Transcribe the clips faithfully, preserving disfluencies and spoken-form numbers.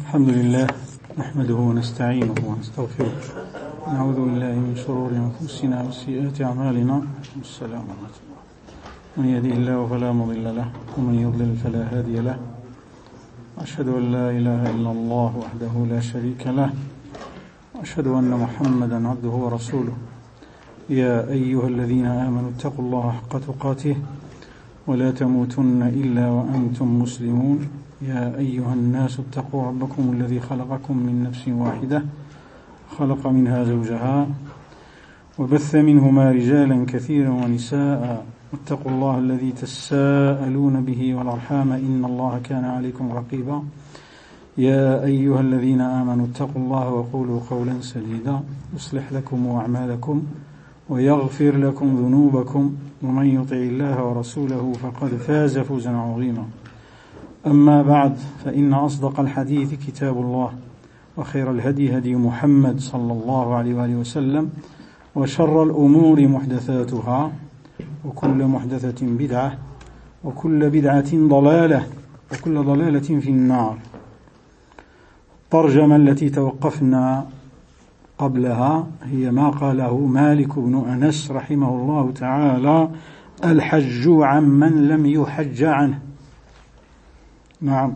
الحمد لله نحمده ونستعينه ونستغفره نعوذ بالله من شرور أنفسنا وسيئات أعمالنا والسلام عليكم. من يهده الله فلا مضل له ومن يضلل فلا هادي له. أشهد أن لا إله إلا الله وحده لا شريك له وأشهد أن محمدا عبده ورسوله. يا أيها الذين آمنوا اتقوا الله حق تقاته ولا تموتن إلا وأنتم مسلمون. يا أيها الناس اتقوا ربكم الذي خلقكم من نفس واحدة خلق منها زوجها وبث منهما رجالا كثيرا ونساء واتقوا الله الذي تساءلون به والأرحام إن الله كان عليكم رقيبا. يا أيها الذين آمنوا اتقوا الله وقولوا قولا سديدا يصلح لكم أعمالكم ويغفر لكم ذنوبكم ومن يطع الله ورسوله فقد فاز فوزا عظيما. أما بعد فإن أصدق الحديث كتاب الله وخير الهدي هدي محمد صلى الله عليه وآله وسلم وشر الأمور محدثاتها وكل محدثة بدعة وكل بدعة ضلالة وكل ضلالة في النار. الترجمة التي توقفنا قبلها هي ما قاله مالك بن أنس رحمه الله تعالى: الحج عمن لم يحج عنه. نعم.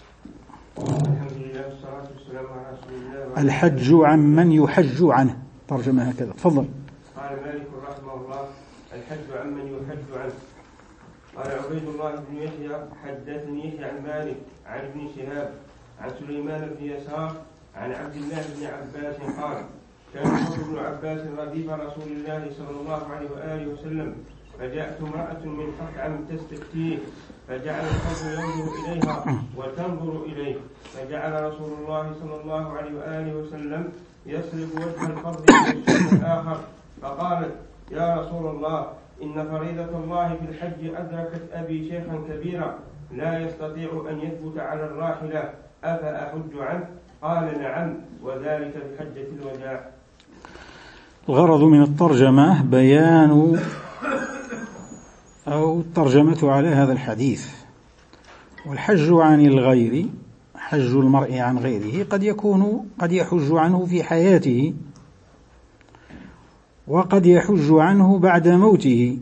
الحج عمن يحج عنه، ترجمة هكذا. تفضل. قال مالك رحمه الله: الحج عمن يحج عنه. قال عبيد الله بن يحيى: حدثني يحيى عن مالك عن ابن شهاب عن سليمان بن يسار عن عبد الله بن عباس قال: كان ابن عباس رديف رسول الله صلى الله عليه وآله وسلم، فجاءت امرأة من خثعم تستفتيه، فجعل القوم ينظر إليها وتنظر إليه، فجعل رسول الله صلى الله عليه وآله وسلم يصرف وجه الفرد إلى الشيخ الآخر، فقالت: يا رسول الله، إن فريضة الله في الحج أدركت أبي شيخا كبيرا لا يستطيع أن يثبت على الراحلة، أفأحج عنه؟ قال: نعم، وذلك بحجة الوداع. الغرض من الترجمة بيان أو الترجمة على هذا الحديث. والحج عن الغير، حج المرء عن غيره، قد يكون قد يحج عنه في حياته وقد يحج عنه بعد موته.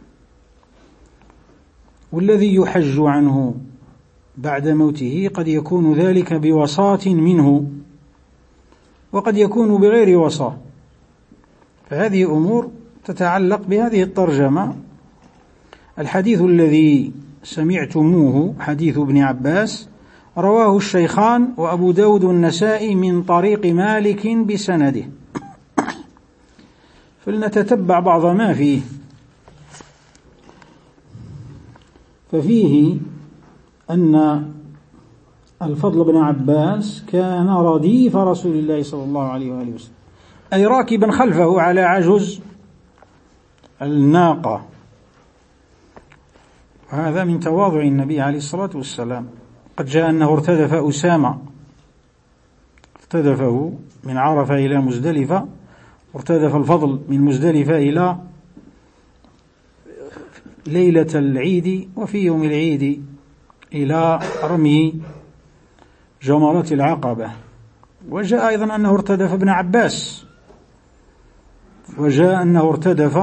والذي يحج عنه بعد موته قد يكون ذلك بوصاة منه وقد يكون بغير وصاة. فهذه أمور تتعلق بهذه الترجمة. الحديث الذي سمعتموه حديث ابن عباس رواه الشيخان وأبو داود والنسائي من طريق مالك بسنده. فلنتتبع بعض ما فيه. ففيه أن الفضل بن عباس كان رديف رسول الله صلى الله عليه وآله وسلم، أي راكبا خلفه على عجز الناقة. وهذا من تواضع النبي عليه الصلاة والسلام. قد جاء أنه ارتدف أسامة، ارتدفه من عرفة إلى مزدلفة، ارتدف الفضل من مزدلفة إلى ليلة العيد وفي يوم العيد إلى رمي جمرة العقبة. وجاء أيضا أنه ارتدف ابن عباس، وجاء أنه ارتدف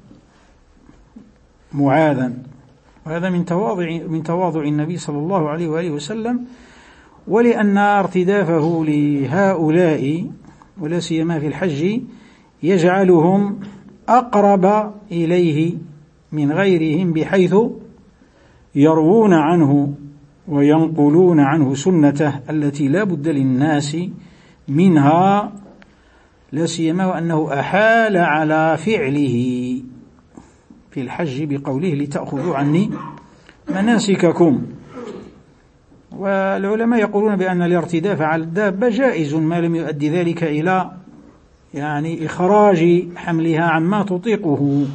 معاذا. وهذا من تواضع من تواضع النبي صلى الله عليه وآله وسلم. ولأن ارتدافه لهؤلاء ولا سيما في الحج يجعلهم أقرب إليه من غيرهم، بحيث يروون عنه وينقلون عنه سنته التي لا بد للناس منها، لا سيما وأنه أحال على فعله في الحج بقوله: لتأخذوا عني مناسككم. والعلماء يقولون بأن الارتداف على الدابة جائز ما لم يؤدي ذلك إلى يعني إخراج حملها عما تطيقه.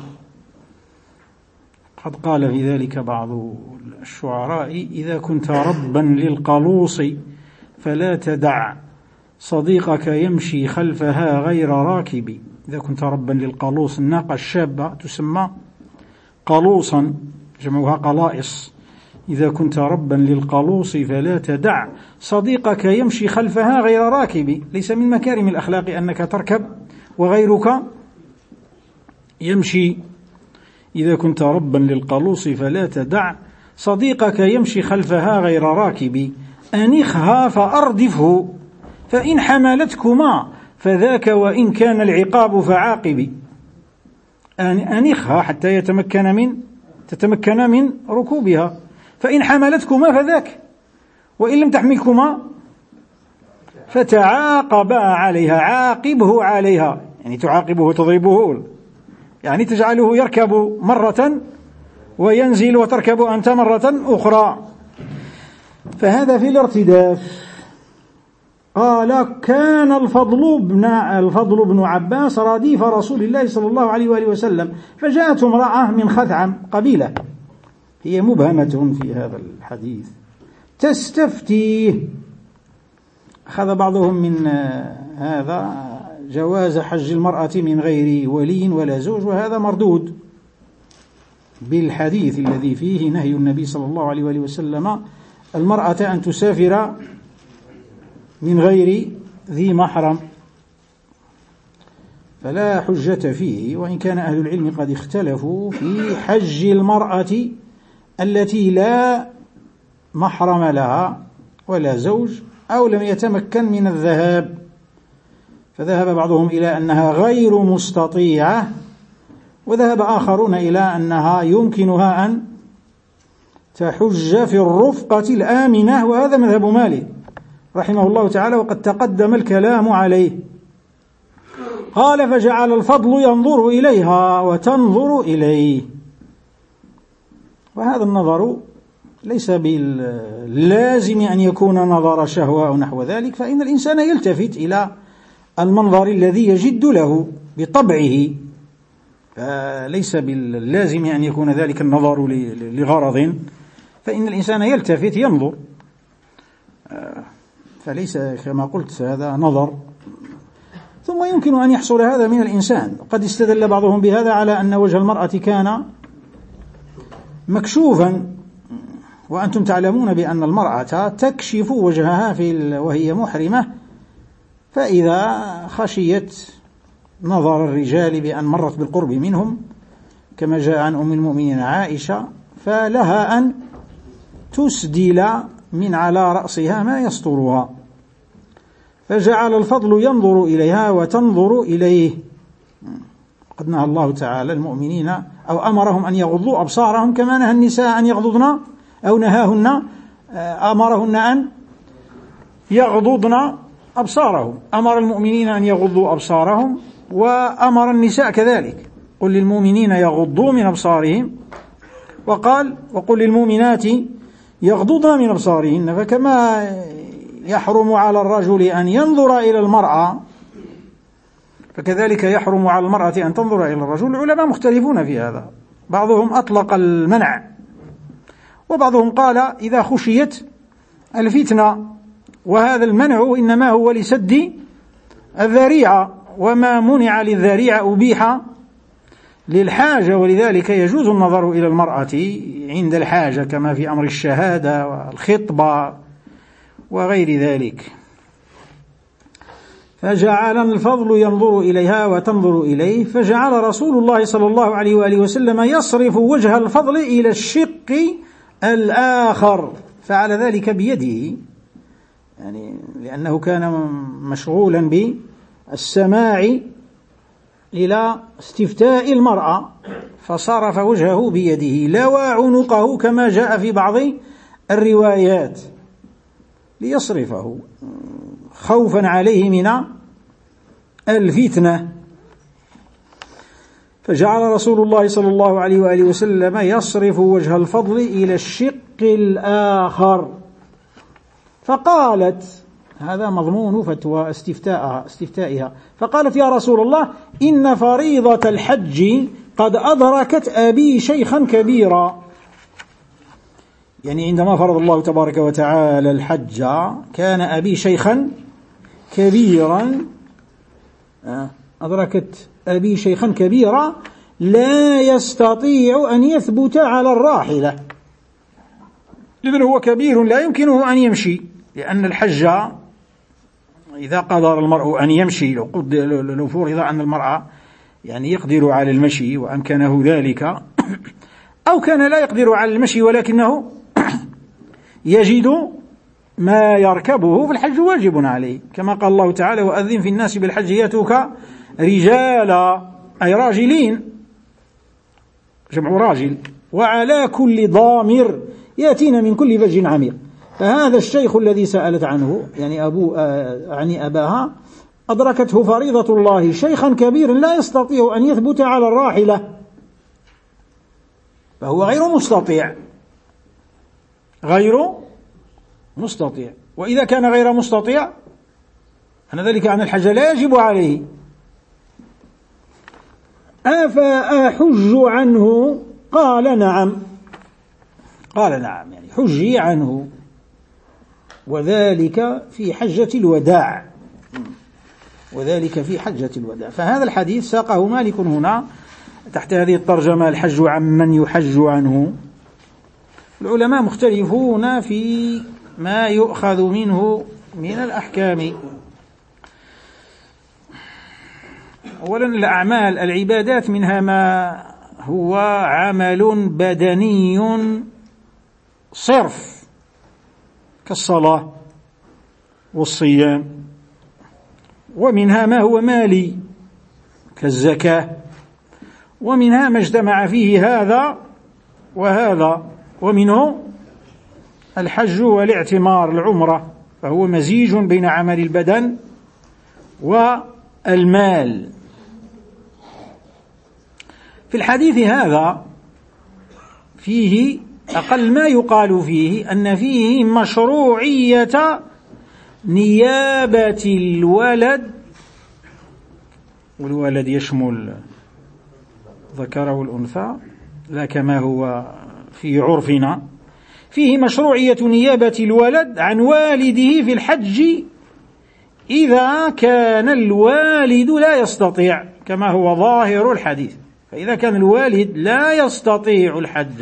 قد قال في ذلك بعض الشعراء: إذا كنت ربا للقلوص فلا تدع صديقك يمشي خلفها غير راكب. إذا كنت ربا للقلوص، الناقة الشابة تسمى قلوصا، جمعها قلائص، إذا كنت ربا للقلوص فلا تدع صديقك يمشي خلفها غير راكب. ليس من مكارم الأخلاق أنك تركب وغيرك يمشي. إذا كنت ربا للقلوص فلا تدع صديقك يمشي خلفها غير راكب. أنخها فأردفه فإن حملتكما فذاك وإن كان العقاب فعاقب. أنخها حتى يتمكن من تتمكن من ركوبها، فإن حملتكما فذاك، وإن لم تحملكما فتعاقبا عليها. عاقبه عليها يعني تعاقبه تضربه، يعني تجعله يركب مرة وينزل وتركب أنت مرة أخرى. فهذا في الارتداف. قال كان الفضل بن الفضل بن عباس رديف رسول الله صلى الله عليه وآله وسلم، فجاءت امرأة من خثعم قبيلة، هي مبهمة في هذا الحديث، تستفتيه. أخذ بعضهم من هذا جواز حج المرأة من غير ولي ولا زوج، وهذا مردود بالحديث الذي فيه نهي النبي صلى الله عليه وآله وسلم المرأة أن تسافر من غير ذي محرم، فلا حجة فيه. وإن كان أهل العلم قد اختلفوا في حج المرأة التي لا محرم لها ولا زوج أو لم يتمكن من الذهاب، فذهب بعضهم إلى أنها غير مستطيعة، وذهب آخرون إلى أنها يمكنها أن تحج في الرفقة الآمنة، وهذا مذهب مالك رحمه الله تعالى، وقد تقدم الكلام عليه. قال فجعل الفضل ينظر إليها وتنظر إليه. وهذا النظر ليس باللازم أن يكون نظر شهوة أو نحو ذلك، فإن الإنسان يلتفت إلى المنظر الذي يجد له بطبعه، فليس باللازم أن يكون ذلك النظر لغرض، فإن الإنسان يلتفت ينظر، فليس كما قلت هذا نظر. ثم يمكن أن يحصل هذا من الإنسان. قد استدل بعضهم بهذا على أن وجه المرأة كان مكشوفا، وأنتم تعلمون بأن المرأة تكشف وجهها في وهي محرمة، فإذا خشيت نظر الرجال بأن مرت بالقرب منهم كما جاء عن أم المؤمنين عائشة، فلها أن تسدل من على رأسها ما يسترها. فجعل الفضل ينظر إليها وتنظر إليه. قد نهى الله تعالى المؤمنين أو أمرهم أن يغضوا أبصارهم كما نهى النساء أن يغضضن، أو نهاهن أمرهن أن يغضضن أبصارهم. أمر المؤمنين أن يغضوا أبصارهم، وأمر النساء كذلك. قل للمؤمنين يغضوا من أبصارهم، وقال وقل للمؤمنات يغضضن من أبصارهن. فكما يحرم على الرجل أن ينظر إلى المرأة، فكذلك يحرم على المرأة أن تنظر إلى الرجل. العلماء مختلفون في هذا، بعضهم أطلق المنع، وبعضهم قال إذا خشيت الفتنة، وهذا المنع إنما هو لسد الذريعة، وما منع للذريعة أبيح للحاجة، ولذلك يجوز النظر إلى المرأة عند الحاجة كما في أمر الشهادة والخطبة وغير ذلك. فجعل الفضل ينظر إليها وتنظر إليه، فجعل رسول الله صلى الله عليه وآله وسلم يصرف وجه الفضل إلى الشق الآخر، فعل ذلك بيده، يعني لأنه كان مشغولا بالسماع إلى استفتاء المرأة، فصرف وجهه بيده، لوى عنقه كما جاء في بعض الروايات ليصرفه خوفا عليه من الفتنة. فجعل رسول الله صلى الله عليه وآله وسلم يصرف وجه الفضل إلى الشق الآخر. فقالت، هذا مضمون فتوى استفتاءها استفتائها، فقالت يا رسول الله إن فريضة الحج قد أدركت أبي شيخا كبيرا. يعني عندما فرض الله تبارك وتعالى الحج كان أبي شيخا كبيرا، أدركت أبي شيخا كبيرا لا يستطيع أن يثبت على الراحلة، لمن هو كبير لا يمكنه أن يمشي، لأن الحج إذا قدر المرء أن يمشي، لو فرض أن المرأة يعني يقدر على المشي وأمكنه ذلك، أو كان لا يقدر على المشي ولكنه يجد ما يركبه، فالحج واجب عليه، كما قال الله تعالى: وأذن في الناس بالحج يأتوك رجالا، أي راجلين، جمع راجل، وعلى كل ضامر يأتين من كل فج عميق. فهذا الشيخ الذي سألت عنه يعني أبو يعني أباها أدركته فريضة الله شيخا كبيرا لا يستطيع أن يثبت على الراحلة، فهو غير مستطيع غير مستطيع وإذا كان غير مستطيع أن ذلك أن الحج لا يجب عليه. أفأحج عنه؟ قال نعم، قال نعم، يعني حجي عنه، وذلك في حجة الوداع، وذلك في حجة الوداع. فهذا الحديث ساقه مالك هنا تحت هذه الترجمة: الحج عن من يحج عنه. العلماء مختلفون في ما يؤخذ منه من الأحكام. أولا الأعمال العبادات منها ما هو عمل بدني صرف كالصلاة والصيام، ومنها ما هو مالي كالزكاة، ومنها ما اجتمع فيه هذا وهذا، ومنه الحج والاعتمار العمرة، فهو مزيج بين عمل البدن والمال. في الحديث هذا فيه أقل ما يقال فيه أن فيه مشروعية نيابة الولد، والولد يشمل ذكر والأنثى لا كما هو في عرفنا، فيه مشروعية نيابة الولد عن والده في الحج إذا كان الوالد لا يستطيع، كما هو ظاهر الحديث. فإذا كان الوالد لا يستطيع الحج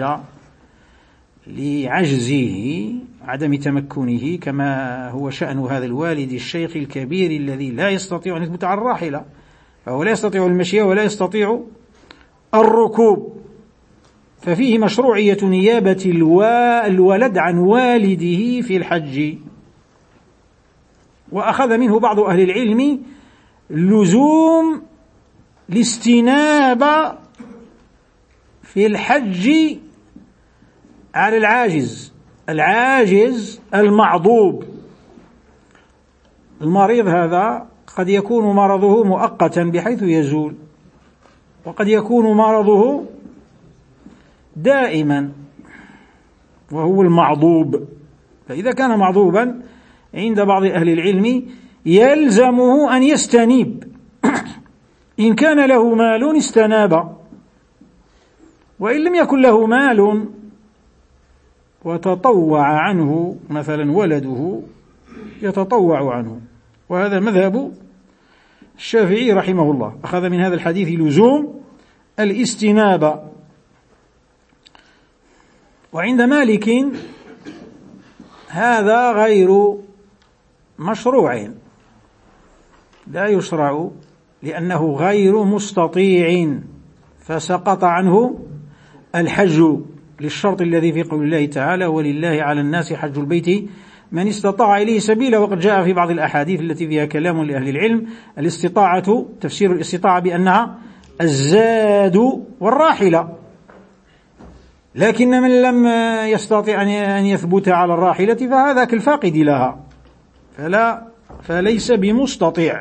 لعجزه عدم تمكنه، كما هو شأن هذا الوالد الشيخ الكبير الذي لا يستطيع أن يثبت على الراحلة، فهو لا يستطيع المشي ولا يستطيع الركوب، ففيه مشروعية نيابة الولد عن والده في الحج. وأخذ منه بعض أهل العلم لزوم الاستنابة في الحج على العاجز، العاجز المعضوب. المريض هذا قد يكون مرضه مؤقتا بحيث يزول، وقد يكون مرضه دائما وهو المعضوب. فإذا كان معضوبا عند بعض أهل العلم يلزمه أن يستنيب، إن كان له مال استناب، وإن لم يكن له مال وتطوع عنه مثلا ولده يتطوع عنه، وهذا مذهب الشافعي رحمه الله، أخذ من هذا الحديث لزوم الاستنابة. وعند مالك هذا غير مشروع، لا يشرع لأنه غير مستطيع، فسقط عنه الحج للشرط الذي في قول الله تعالى: ولله على الناس حج البيت من استطاع إليه سبيلا. وقد جاء في بعض الأحاديث التي فيها كلام لأهل العلم الاستطاعة، تفسير الاستطاعة بأنها الزاد والراحلة، لكن من لم يستطع أن يثبت على الراحلة فهذا كالفاقد لها، فلا فليس بمستطيع.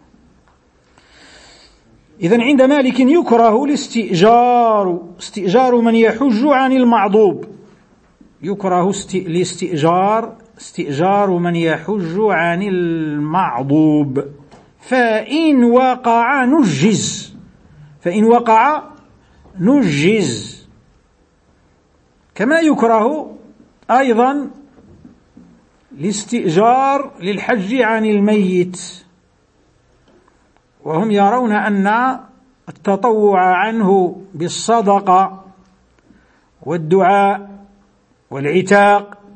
إذن عند مالك يكره الاستئجار، استئجار من يحج عن المعضوب، يكره الاستئجار استئجار من يحج عن المعضوب، فإن وقع نجز، فإن وقع نجز. كما يكره أيضا الاستئجار للحج عن الميت، وهم يرون أن التطوع عنه بالصدقة والدعاء والعتاق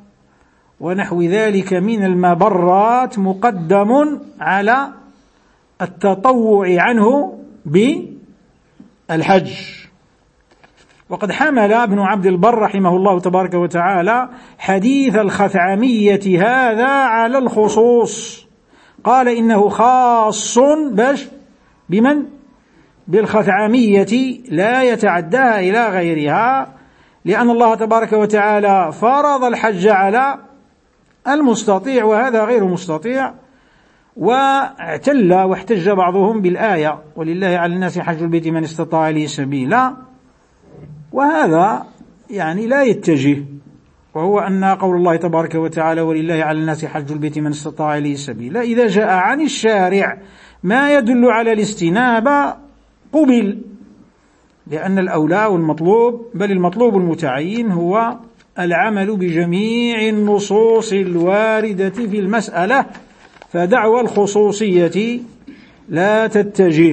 ونحو ذلك من المبرات مقدم على التطوع عنه بالحج. وقد حمل ابن عبد البر رحمه الله تبارك وتعالى حديث الخثعمية هذا على الخصوص، قال إنه خاص باش بمن؟ بالخثعمية لا يتعداها إلى غيرها، لأن الله تبارك وتعالى فرض الحج على المستطيع وهذا غير مستطيع. واعتل واحتج بعضهم بالآية ولله على الناس حج البيت من استطاع إليه سبيلا، وهذا يعني لا يتجه، وهو أن قول الله تبارك وتعالى ولله على الناس حج البيت من استطاع إليه سبيلا إذا جاء عن الشارع ما يدل على الاستنابة قبل، لأن الأولى والمطلوب بل المطلوب المتعين هو العمل بجميع النصوص الواردة في المسألة، فدعوى الخصوصية لا تتجه.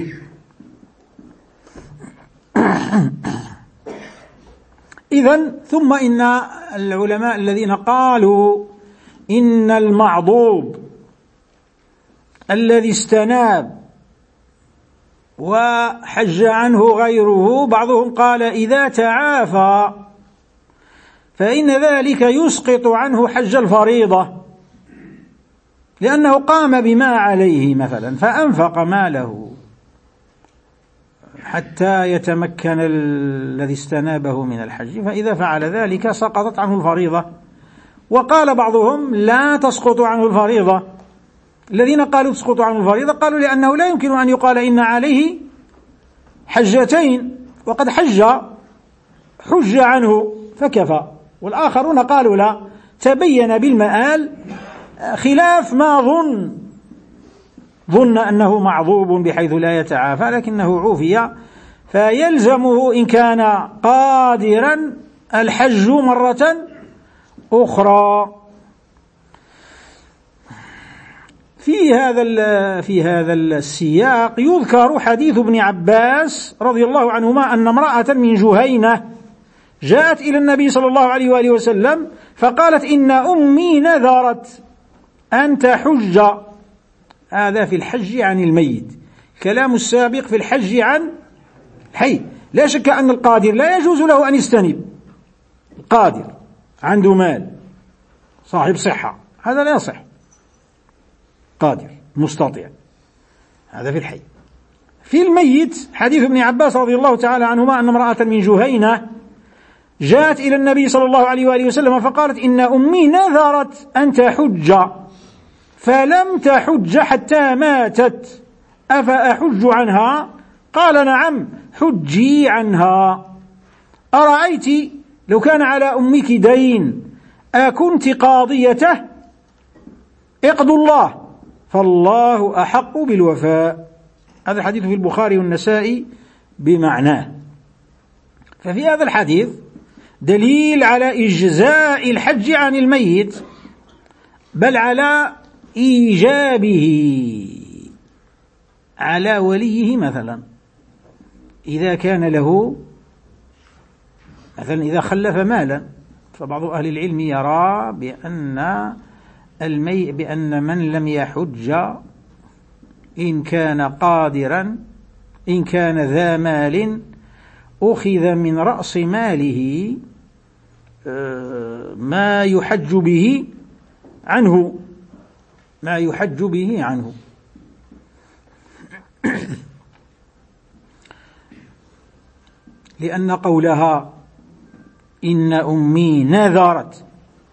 إذن ثم إن العلماء الذين قالوا إن المعضوب الذي استناب وحج عنه غيره، بعضهم قال إذا تعافى فإن ذلك يسقط عنه حج الفريضة، لأنه قام بما عليه مثلا فأنفق ماله حتى يتمكن الذي استنابه من الحج، فإذا فعل ذلك سقطت عنه الفريضة. وقال بعضهم لا تسقط عنه الفريضة. الذين قالوا تسقط عنه الفريضة قالوا لأنه لا يمكن أن يقال إن عليه حجتين وقد حج حج عنه فكفى، والآخرون قالوا لا، تبين بالمآل خلاف ما ظن ظن أنه معضوب بحيث لا يتعافى، لكنه عوفي فيلزمه إن كان قادرا الحج مرة أخرى. في هذا في هذا السياق يذكر حديث ابن عباس رضي الله عنهما أن امرأة من جهينة جاءت إلى النبي صلى الله عليه وآله وسلم فقالت إن أمي نذرت أن تحج. هذا في الحج عن الميت، كلام السابق في الحج عن الحي. لا شك أن القادر لا يجوز له أن يستنب، القادر عنده مال صاحب صحة هذا لا يصح، قادر مستطيع، هذا في الحي. في الميت حديث ابن عباس رضي الله تعالى عنهما أن امرأة من جهينة جاءت إلى النبي صلى الله عليه وآله وسلم فقالت إن أمي نذرت أن تحج فلم تحج حتى ماتت أفأحج عنها؟ قال نعم حجي عنها. أرأيت لو كان على أمك دين أكنت قاضيته؟ اقضوا الله فالله أحق بالوفاء. هذا الحديث في البخاري والنسائي بمعناه. ففي هذا الحديث دليل على إجزاء الحج عن الميت، بل على إيجابه على وليه. مثلا إذا كان له مثلا إذا خلف مالا، فبعض أهل العلم يرى بأن المي بأن من لم يحج إن كان قادرا إن كان ذا مال أخذ من رأس ماله ما يحج به عنه ما يحج به عنه لأن قولها إن أمي نذرت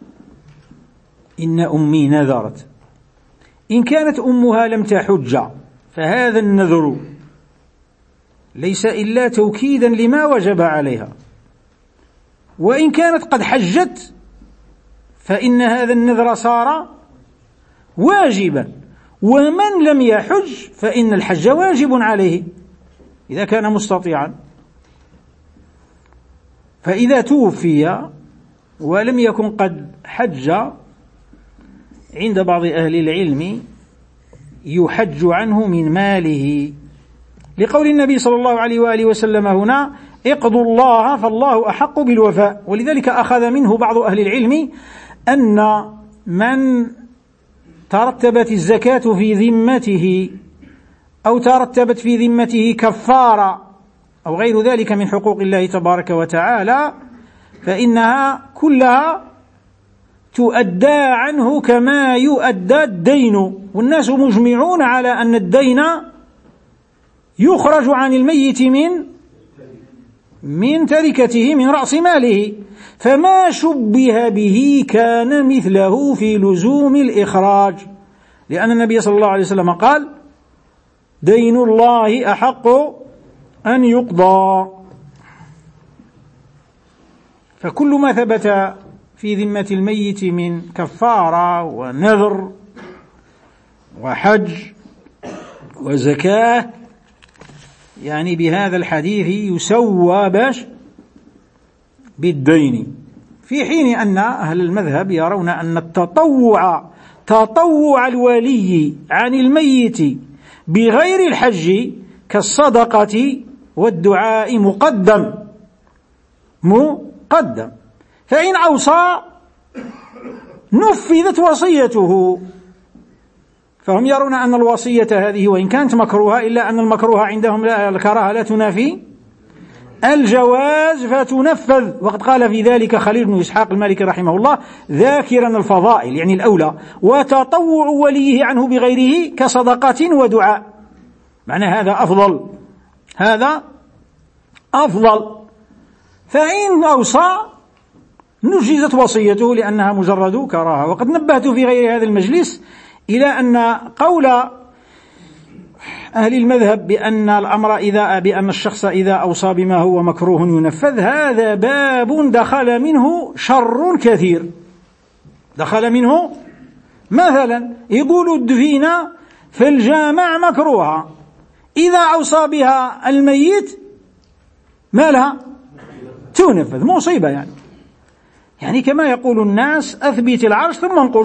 إن أمي نذرت إن كانت أمها لم تحج فهذا النذر ليس إلا توكيدا لما وجب عليها، وإن كانت قد حجت فإن هذا النذر صار واجبا، ومن لم يحج فإن الحج واجب عليه إذا كان مستطيعا. فإذا توفي ولم يكن قد حج عند بعض أهل العلم يحج عنه من ماله، لقول النبي صلى الله عليه وآله وسلم هنا اقضوا الله فالله أحق بالوفاء. ولذلك أخذ منه بعض أهل العلم أن من ترتبت الزكاة في ذمته أو ترتبت في ذمته كفارة أو غير ذلك من حقوق الله تبارك وتعالى، فإنها كلها تؤدى عنه كما يؤدى الدين، والناس مجمعون على أن الدين يخرج عن الميت من من تركته من رأس ماله، فما شبه به كان مثله في لزوم الإخراج، لأن النبي صلى الله عليه وسلم قال: دين الله أحق أن يقضى. فكل ما ثبت في ذمة الميت من كفارة ونذر وحج وزكاة يعني بهذا الحديث يسوى باش بالدين، في حين أن أهل المذهب يرون أن التطوع تطوع الولي عن الميت بغير الحج كالصدقة والدعاء مقدم مقدم فإن أوصى نفذت وصيته. فهم يرون أن الوصية هذه وإن كانت مكروهة إلا أن المكروه عندهم لا الكراهة لا تنافي الجواز فتنفذ. وقد قال في ذلك خليل بن إسحاق المالكي رحمه الله ذاكرا الفضائل يعني الأولى: وتطوع وليه عنه بغيره كصدقة ودعاء، معنى هذا أفضل هذا أفضل. فإن أوصى نجزت وصيته لأنها مجرد كراهة. وقد نبهت في غير هذا المجلس إلى أن قول أهل المذهب بأن الأمر إذا بأن الشخص إذا أوصى بما هو مكروه ينفذ، هذا باب دخل منه شر كثير. دخل منه مثلا يقولوا الدفينة في الجامع مكروهة، إذا أوصى بها الميت ما لها تنفذ، مصيبة يعني. يعني كما يقول الناس أثبت العرش ثم انقش.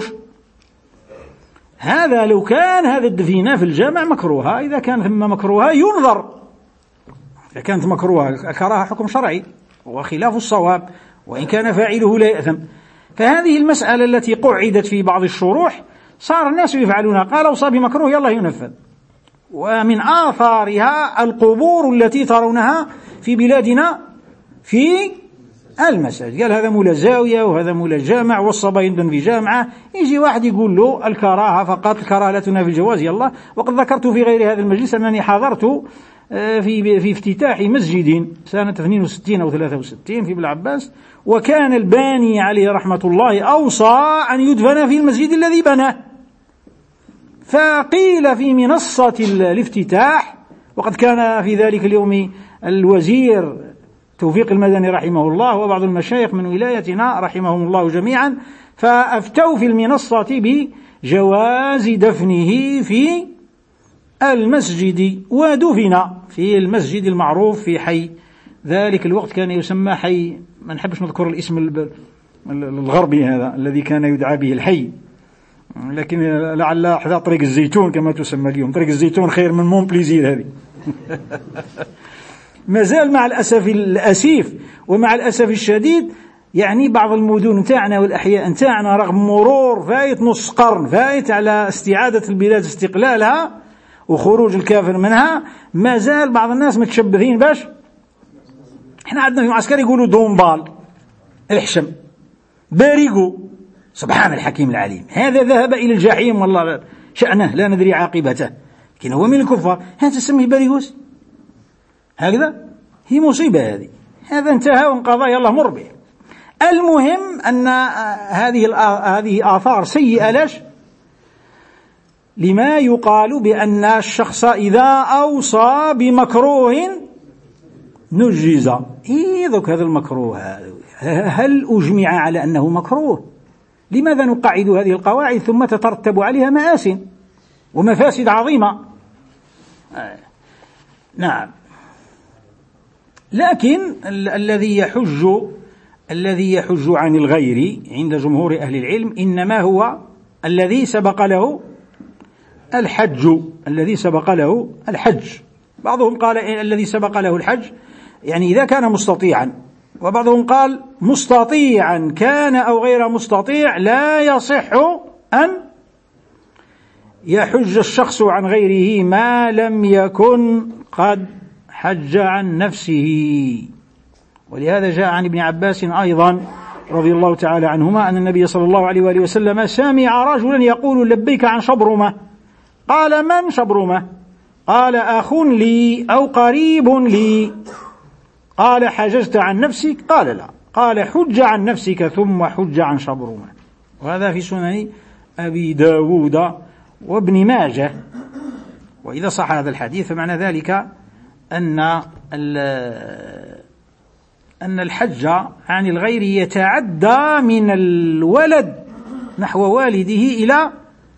هذا لو كان هذا الدفينة في الجامع مكروهة، إذا كان ثم مكروهة ينظر، إذا كانت مكروهة كراهة حكم شرعي وخلاف الصواب وإن كان فاعله لا يأثم. فهذه المسألة التي قعدت في بعض الشروح صار الناس يفعلونها، قال أوصى بمكروه يلا ينفذ. ومن آثارها القبور التي ترونها في بلادنا في المساجد، قال هذا مولا زاوية وهذا مولا جامع والصباين في جامعة، يجي واحد يقول له الكراهة فقط، الكراهة لا تنافي الجواز يلا. وقد ذكرت في غير هذا المجلس أنني حضرت في في افتتاح مسجد سنة اثنين وستين أو ثلاثة وستين في بالعباس، وكان الباني عليه رحمة الله أوصى أن يدفن في المسجد الذي بناه، فقيل في منصة الافتتاح، وقد كان في ذلك اليوم الوزير توفيق المدني رحمه الله وبعض المشايخ من ولايتنا رحمهم الله جميعا، فأفتوا في المنصة بجواز دفنه في المسجد، ودفن في المسجد المعروف في حي ذلك الوقت كان يسمى حي، ما نحبش نذكر الاسم الغربي هذا الذي كان يدعى به الحي، لكن لعل هذا طريق الزيتون كما تسمى اليوم، طريق الزيتون خير من مونبليزير هذه. ما زال مع الأسف الأسيف ومع الأسف الشديد يعني بعض المدن تاعنا والأحياء تاعنا رغم مرور فايت نص قرن فايت على استعادة البلاد استقلالها وخروج الكافر منها، ما زال بعض الناس متشبثين باش احنا عندنا في معسكر يقولوا دومبال الحشم باريقو، سبحان الحكيم العليم، هذا ذهب إلى الجحيم والله شأنه لا ندري عاقبته، لكن هو من الكفار، هذا تسميه باريقوس هكذا، هي مصيبة هذه، هذا انتهى وانقضى يلا مر به. المهم أن هذه هذه آثار سيئة ليش؟ لما يقال بأن الشخص إذا أوصى بمكروه نجز. إذا هذا المكروه هل أجمع على أنه مكروه؟ لماذا نقعد هذه القواعد ثم تترتب عليها مآسٍ ومفاسد عظيمة؟ نعم. لكن ال- الذي يحج الذي يحج عن الغير عند جمهور أهل العلم إنما هو الذي سبق له الحج الذي سبق له الحج بعضهم قال الذي سبق له الحج يعني إذا كان مستطيعا وبعضهم قال مستطيعا كان أو غير مستطيع لا يصح أن يحج الشخص عن غيره ما لم يكن قد حج عن نفسه. ولهذا جاء عن ابن عباس أيضا رضي الله تعالى عنهما أن النبي صلى الله عليه وآله وسلم سمع رجلا يقول لبيك عن شبرمة، قال من شبرمة؟ قال أخ لي أو قريب لي. قال حججت عن نفسك؟ قال لا. قال حج عن نفسك ثم حج عن شبرمة. وهذا في سنن أبي داود وابن ماجه. وإذا صح هذا الحديث فمعنى ذلك أن أن الحج عن الغير يتعدى من الولد نحو والده إلى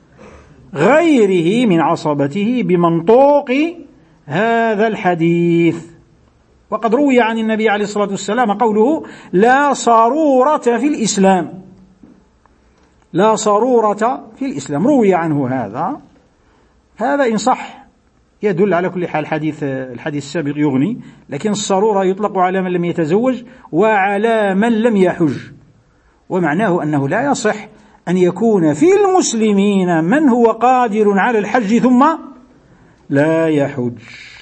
غيره من عصبته بمنطوق هذا الحديث. وقد روي عن النبي عليه الصلاة والسلام قوله لا صرورة في الإسلام، لا صرورة في الإسلام، روي عنه هذا. هذا إن صح يدل على كل حال الحديث الحديث السابق يغني، لكن الصرورة يطلق على من لم يتزوج وعلى من لم يحج، ومعناه أنه لا يصح أن يكون في المسلمين من هو قادر على الحج ثم لا يحج.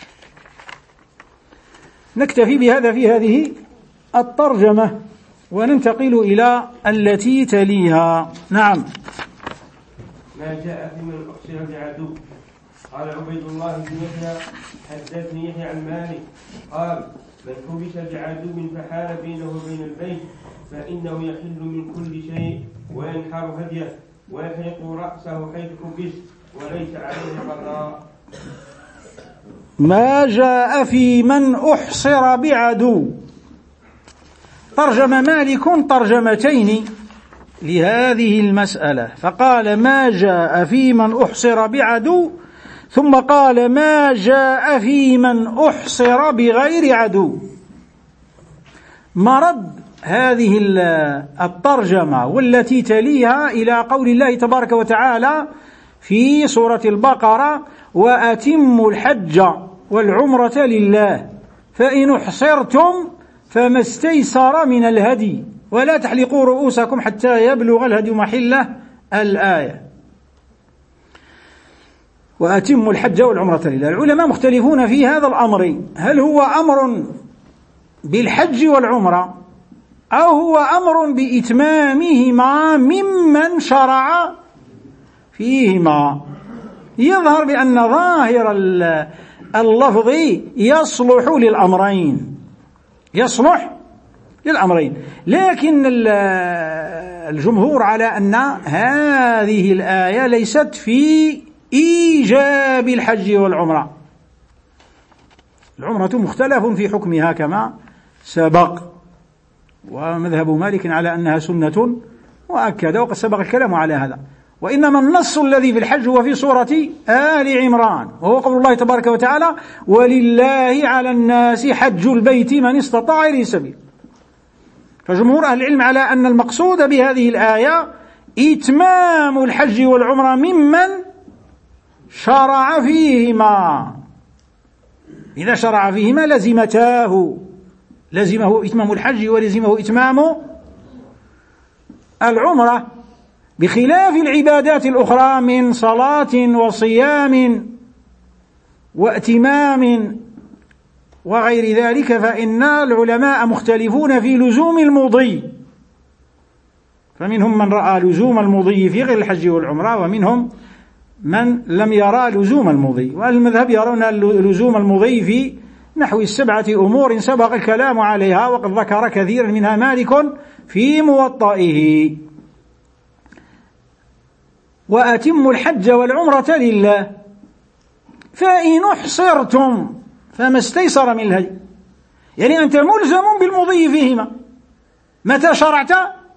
نكتفي بهذا في هذه الترجمة وننتقل إلى التي تليها. نعم. ما جاء في من أحصر بعدو. قال عبيد الله بن يحيى حدثني يحيى عن مالك قال من حبس بعدو فحال بينه وبين البيت فإنه يحل من كل شيء وينحر هديه ويحلق رأسه حيث حبس وليس عليه قضاء. ما جاء في من أحصر بعدو. ترجم مالك ترجمتين لهذه المسألة، فقال ما جاء في من أحصر بعدو، ثم قال ما جاء في من أحصر بغير عدو. مرد هذه الترجمة والتي تليها إلى قول الله تبارك وتعالى في سورة البقرة وأتموا الحج والعمرة لله فإن أحصرتم فما استيسر من الهدي ولا تحلقوا رؤوسكم حتى يبلغ الهدي محله، الآية. وأتموا الحج والعمرة لله. العلماء مختلفون في هذا الأمر، هل هو أمر بالحج والعمرة أو هو أمر بإتمامهما ممن شرع فيهما. يظهر بأن ظاهر اللفظ يصلح للأمرين، يصلح للأمرين، لكن الجمهور على أن هذه الآية ليست في إيجاب الحج والعمرة. العمرة مختلف في حكمها كما سبق، ومذهب مالك على أنها سنة مؤكدة وقد سبق الكلام على هذا. وإنما النص الذي في الحج هو في سورة آل عمران، وهو قول الله تبارك وتعالى ولله على الناس حج البيت من استطاع إليه سبيل. فجمهور أهل العلم على أن المقصود بهذه الآية إتمام الحج والعمرة ممن شرع فيهما. إذا شرع فيهما لزمتاه، لزمه إتمام الحج ولزمه إتمام العمرة، بخلاف العبادات الأخرى من صلاة وصيام واتمام وغير ذلك، فإن العلماء مختلفون في لزوم المضي، فمنهم من رأى لزوم المضي في غير الحج والعمرة، ومنهم من لم يرى لزوم المضي. والمذهب يرون لزوم المضي في نحو السبعة أمور سبق الكلام عليها، وقد ذكر كثيرا منها مالك في موطئه. وأتموا الحج والعمرة لله فإن أحصرتم فما استيسر من الهدي، يعني أنت ملزم بالمضي فيهما متى شرعت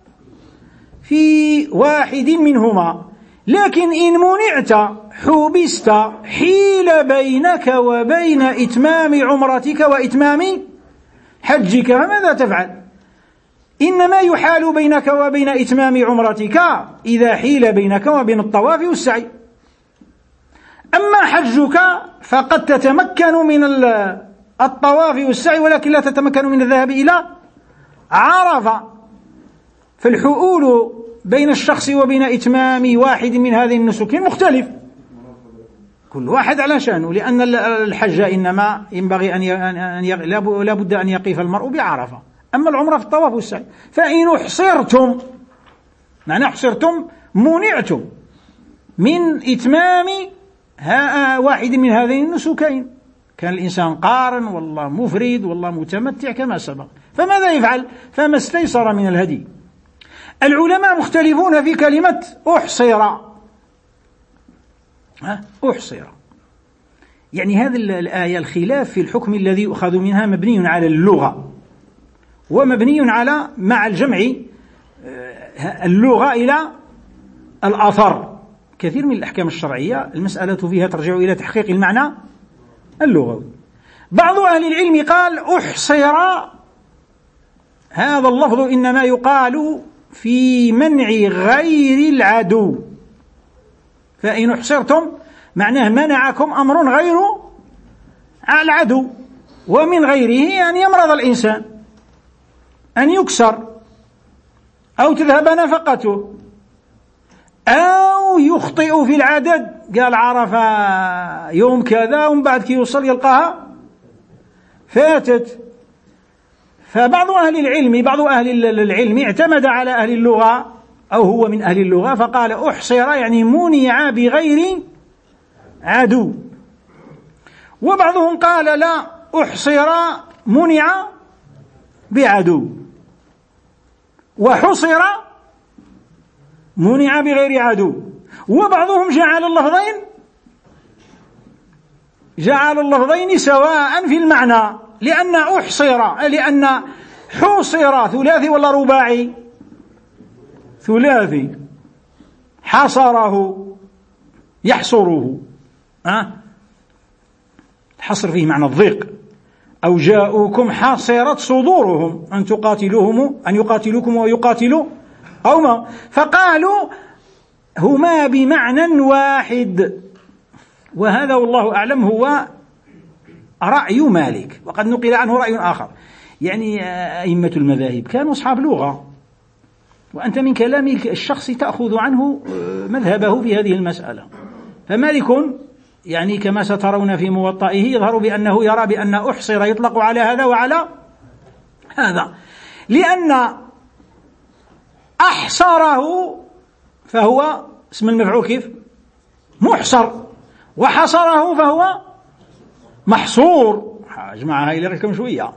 في واحد منهما، لكن إن منعت حبست حيل بينك وبين إتمام عمرتك وإتمام حجك، فماذا تفعل؟ إنما يحال بينك وبين إتمام عمرتك إذا حيل بينك وبين الطواف والسعي. أما حجك فقد تتمكن من الطواف والسعي ولكن لا تتمكن من الذهاب إلى عرف، فالحؤول بين الشخص وبين إتمام واحد من هذه النسك مختلف، كل واحد على شأنه، لأن الحج إنما ينبغي أن ي... لا بد أن يقف المرء بعرفة، أما العمرة في الطواف والسعي. فإن أحصرتم، معنى أحصرتم منعتم من إتمام واحد من هذين النسكين، كان الإنسان قارن والله مفرد والله متمتع كما سبق، فماذا يفعل؟ فما استيسر من الهدي. العلماء مختلفون في كلمة أحصر، أحصر يعني هذه الآية الخلاف في الحكم الذي يؤخذ منها مبني على اللغة، ومبني على مع الجمع اللغة إلى الأثر. كثير من الأحكام الشرعية المسألة فيها ترجع إلى تحقيق المعنى اللغوي. بعض أهل العلم قال أحصر هذا اللفظ إنما يقال في منع غير العدو، فإن أحصرتم معناه منعكم أمر غير العدو، ومن غيره أن يمرض الإنسان، أن يكسر، أو تذهب نفقته، أو يخطئ في العدد، قال عرفة يوم كذا ومن بعد كي يوصل يلقاها فاتت. فبعض أهل العلم بعض أهل العلم اعتمد على أهل اللغة أو هو من أهل اللغة فقال أحصر يعني منع بغير عدو، وبعضهم قال لا، أحصر منع بعدو، وحصر منع بغير عدو. وبعضهم جعل اللفظين جعل اللفظين سواء في المعنى، لأن أحصر لأن حصر ثلاثي ولا رباعي؟ ثلاثي. حصره يحصره، أه؟ الحصر فيه معنى الضيق. أو جاءوكم حاصرت صدورهم أن تقاتلوهم أن يقاتلوكم ويقاتلوا قوما، فقالوا هما بمعنى واحد، وهذا والله أعلم هو رأي مالك، وقد نقل عنه رأي آخر. يعني أئمة المذاهب كانوا أصحاب لغة، وأنت من كلام الشخص تأخذ عنه مذهبه في هذه المسألة. فمالك يعني كما سترون في موطئه يظهر بأنه يرى بأن أحصر يطلق على هذا وعلى هذا، لأن أحصره فهو اسم المفعول كيف؟ محصر، وحصره فهو محصور. أجمعها إلى ركم شوية.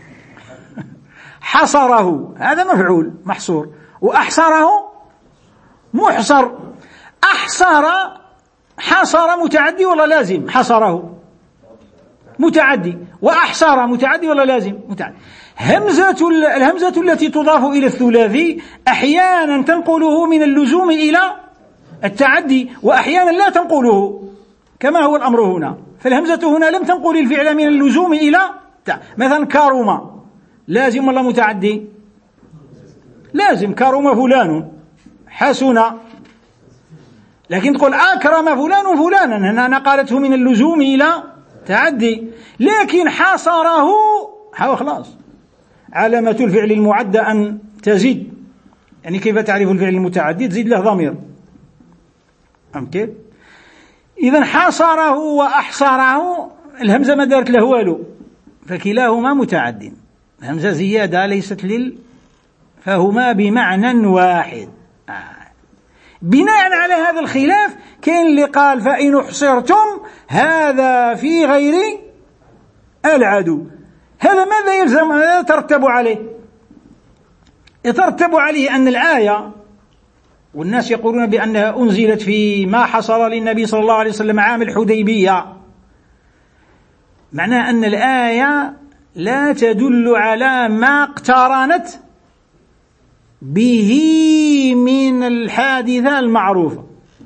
حصره هذا مفعول محصور، وأحصره محصر. أحصر حصر متعدي ولا لازم؟ حصره متعدي، وأحصر متعدي ولا لازم؟ متعدي. همزة الهمزة التي تضاف إلى الثلاثي أحيانا تنقله من اللزوم إلى التعدي، وأحيانا لا تنقله كما هو الأمر هنا. فالهمزة هنا لم تنقل الفعل من اللزوم إلى مثلا كارما، لازم ولا متعدي؟ لازم. كارما فلان حسن، لكن تقول أكرم فلان فلانا، هنا نقلته من اللزوم إلى تعدي. لكن حصره هو خلاص علامة الفعل المعدى أن تزيد، يعني كيف تعرف الفعل المتعدي؟ تزيد له ضمير. أمكن إذن حصره وأحصره الهمزة ما دارت له والو، فكلاهما متعد، الهمزة زيادة ليست لل، فهما بمعنى واحد. آه. بناء على هذا الخلاف كاين اللي قال فإن أحصرتم هذا في غير العدو. هذا ماذا يلزم؟ ماذا يترتب عليه؟ يترتب عليه أن الآية، والناس يقولون بأنها أنزلت في ما حصل للنبي صلى الله عليه وسلم عام الحديبية، معناه أن الآية لا تدل على ما اقترنت به من الحادثة المعروفة.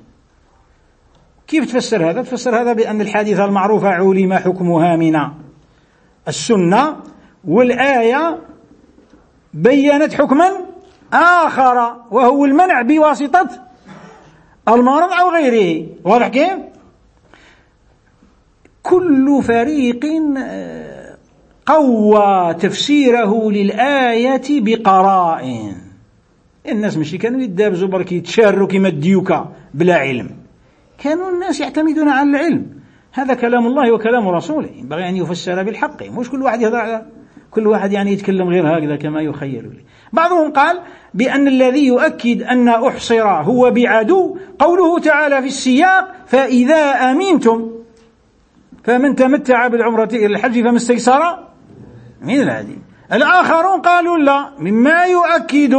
كيف تفسر هذا؟ تفسر هذا بأن الحادثة المعروفة علم حكمها من السنة، والآية بيّنت حكما آخر وهو المنع بواسطة المرض أو غيره. واضح كيف؟ كل فريق قوى تفسيره للآية بقرائن. الناس ماشي كانوا يدابزوا برك يتشاروا كما الديوكا بلا علم، كانوا الناس يعتمدون على العلم. هذا كلام الله وكلام رسوله، ينبغي أن يفسر بالحق، مش كل واحد يهضر، كل واحد يعني يتكلم غير هكذا كما يخيل لي. بعضهم قال بأن الذي يؤكد أن أحصر هو بعدو قوله تعالى في السياق: فإذا أمنتم فمن تمتع بالعمرة إلى الحج فما استيسر من الهدي. الآخرون قالوا لا، مما يؤكد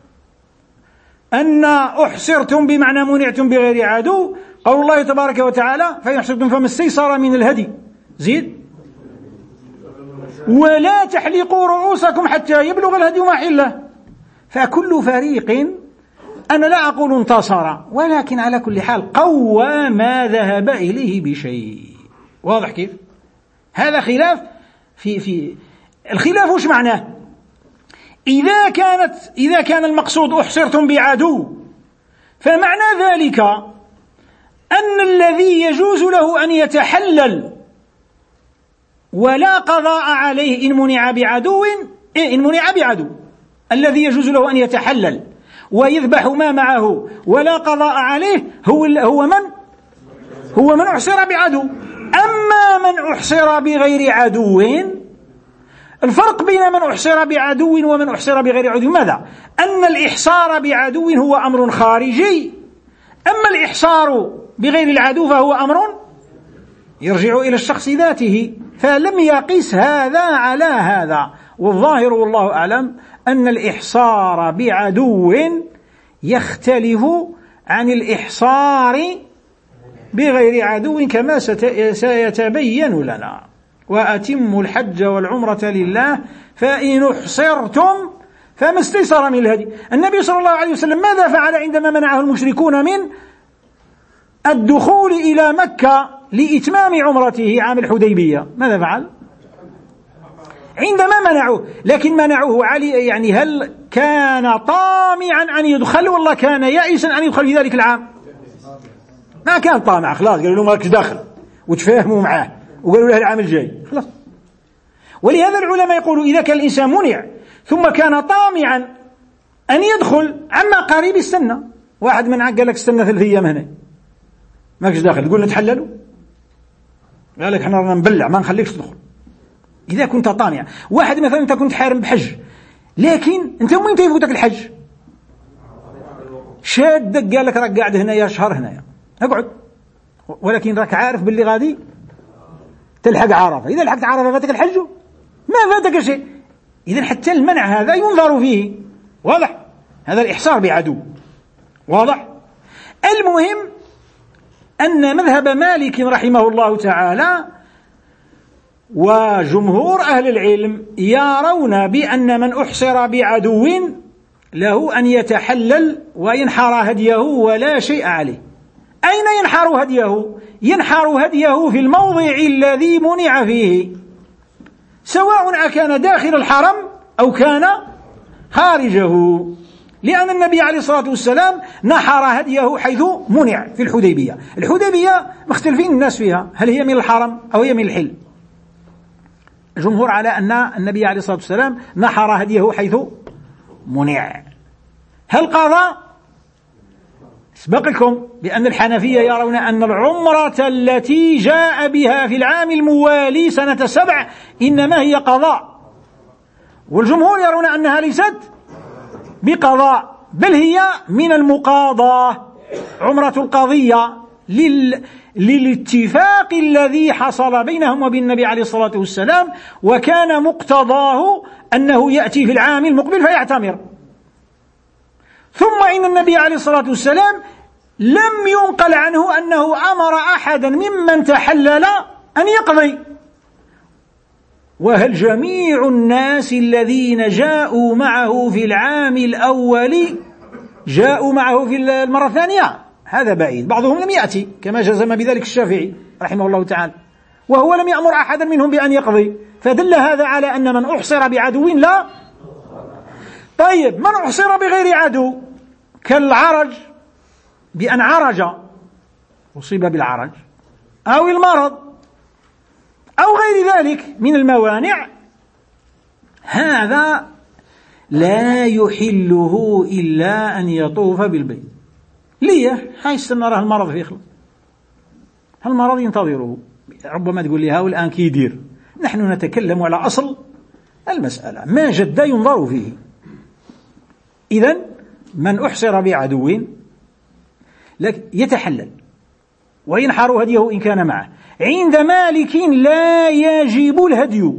أن أحصرتم بمعنى منعتم بغير عدو قول الله تبارك وتعالى: فإن أحصرتم فما استيسر من الهدي. زيد: ولا تحلقوا رؤوسكم حتى يبلغ الهدي محله. فكل فريق، أنا لا أقول انتصر، ولكن على كل حال قوى ما ذهب إليه بشيء. واضح كيف؟ هذا خلاف في في الخلاف وش معناه؟ إذا كانت إذا كان المقصود أحصرتم بعدو، فمعنى ذلك أن الذي يجوز له أن يتحلل ولا قضاء عليه إن منع بعدو، إيه إن منع بعدو، الذي يجوز له أن يتحلل ويذبح ما معه ولا قضاء عليه هو هو من هو من أحصر بعدو. أما من أحصر بغير عدو، الفرق بين من أحصر بعدو ومن أحصر بغير عدو ماذا؟ أن الإحصار بعدو هو أمر خارجي، أما الإحصار بغير العدو فهو أمر يرجع إلى الشخص ذاته، فلم يقس هذا على هذا. والظاهر والله أعلم أن الإحصار بعدو يختلف عن الإحصار بغير عدو كما سيتبين لنا. وأتموا الحج والعمرة لله فإن أحصرتم فما استيسر من الهدي. النبي صلى الله عليه وسلم ماذا فعل عندما منعه المشركون من الدخول إلى مكة لإتمام عمرته عام الحديبية؟ ماذا فعل عندما منعوه؟ لكن منعوه علي، يعني هل كان طامعا أن يدخل والله كان يائسا أن يدخل في ذلك العام؟ ما كان طامع، خلاص قالوا له مالكش داخل وتفاهموا معاه وقالوا له العام الجاي خلاص. ولهذا العلماء يقولوا إذا كان الإنسان منع ثم كان طامعا أن يدخل عما قريب استنى. واحد من قال لك استنى ثلاث أيام هنا مالكش داخل، تقول نتحللوا؟ قال لك احنا نبلع ما نخليكش تدخل. إذا كنت طامع، واحد مثلا أنت كنت حارم بحج لكن أنت وين يفوتك الحج؟ شادك قال لك راك قاعد هنا يا شهر هنا اقعد، ولكن راك عارف باللي غادي تلحق عرفة. إذا لحقت عرفة فاتك الحج؟ ما فاتك شيء. إذن حتى المنع هذا ينظر فيه. واضح؟ هذا الإحصار بعدو. واضح؟ المهم أن مذهب مالك رحمه الله تعالى وجمهور أهل العلم يرون بأن من أحصر بعدو له أن يتحلل وينحر هديه ولا شيء عليه. أين ينحر هديه؟ ينحر هديه في الموضع الذي منع فيه، سواء كان داخل الحرم أو كان خارجه، لأن النبي عليه الصلاة والسلام نحر هديه حيث منع في الحديبية. الحديبية مختلفين الناس فيها، هل هي من الحرم أو هي من الحل؟ الجمهور على أن النبي عليه الصلاة والسلام نحر هديه حيث منع. هل قضى؟ سبق لكم بأن الحنفية يرون أن العمرة التي جاء بها في العام الموالي سنة سبع إنما هي قضاء، والجمهور يرون أنها ليست بقضاء بل هي من المقاضاة، عمرة القضية لل... للاتفاق الذي حصل بينهم وبين النبي عليه الصلاة والسلام، وكان مقتضاه أنه يأتي في العام المقبل فيعتمر. ثم إن النبي عليه الصلاة والسلام لم ينقل عنه أنه أمر أحدا ممن تحلل أن يقضي. وهل جميع الناس الذين جاءوا معه في العام الأول جاءوا معه في المرة الثانية؟ هذا بعيد، بعضهم لم يأتي كما جزم بذلك الشافعي رحمه الله تعالى، وهو لم يأمر أحدا منهم بأن يقضي، فدل هذا على أن من أحصر بعدو لا. طيب من أحصر بغير عدو كالعرج، بأن عرج أصيب بالعرج أو المرض أو غير ذلك من الموانع، هذا لا يحله إلا أن يطوف بالبيت. ليه؟ هايستنى راه المرض في يخلص، هالمرض ينتظره. ربما تقول لي ها والآن كي يدير. نحن نتكلم على أصل المسألة، ما جد ينظر فيه. إذن من أحصر بعدو لكن يتحلل وينحر هديه إن كان معه. عند مالك لا يجب الهدي،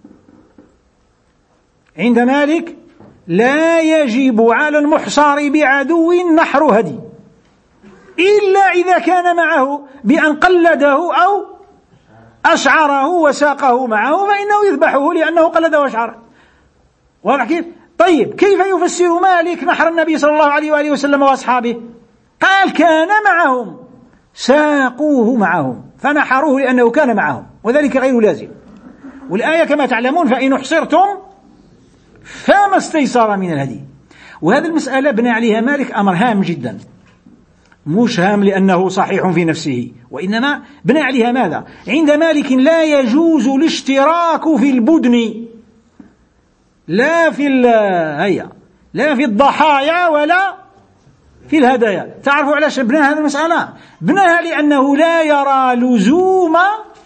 عند مالك لا يجب على المحصر بعدو نحر هدي إلا إذا كان معه بأن قلده أو أشعره وساقه معه فإنه يذبحه لأنه قلده وأشعره. واضح كيف؟ طيب كيف يفسر مالك نحر النبي صلى الله عليه وآله وسلم وأصحابه؟ قال كان معهم، ساقوه معهم فنحروه لأنه كان معهم، وذلك غير لازم. والآية كما تعلمون فإن أحصرتم فما استيسر من الهدي. وهذه المسألة بنى عليها مالك أمر هام جدا، مش هام لأنه صحيح في نفسه، وإنما بنى عليها ماذا؟ عند مالك لا يجوز الاشتراك في البدن، لا في هيا لا في الضحايا ولا في الهدايا. تعرفوا علاش بناها هذه المسألة؟ بناها لأنه لا يرى لزوم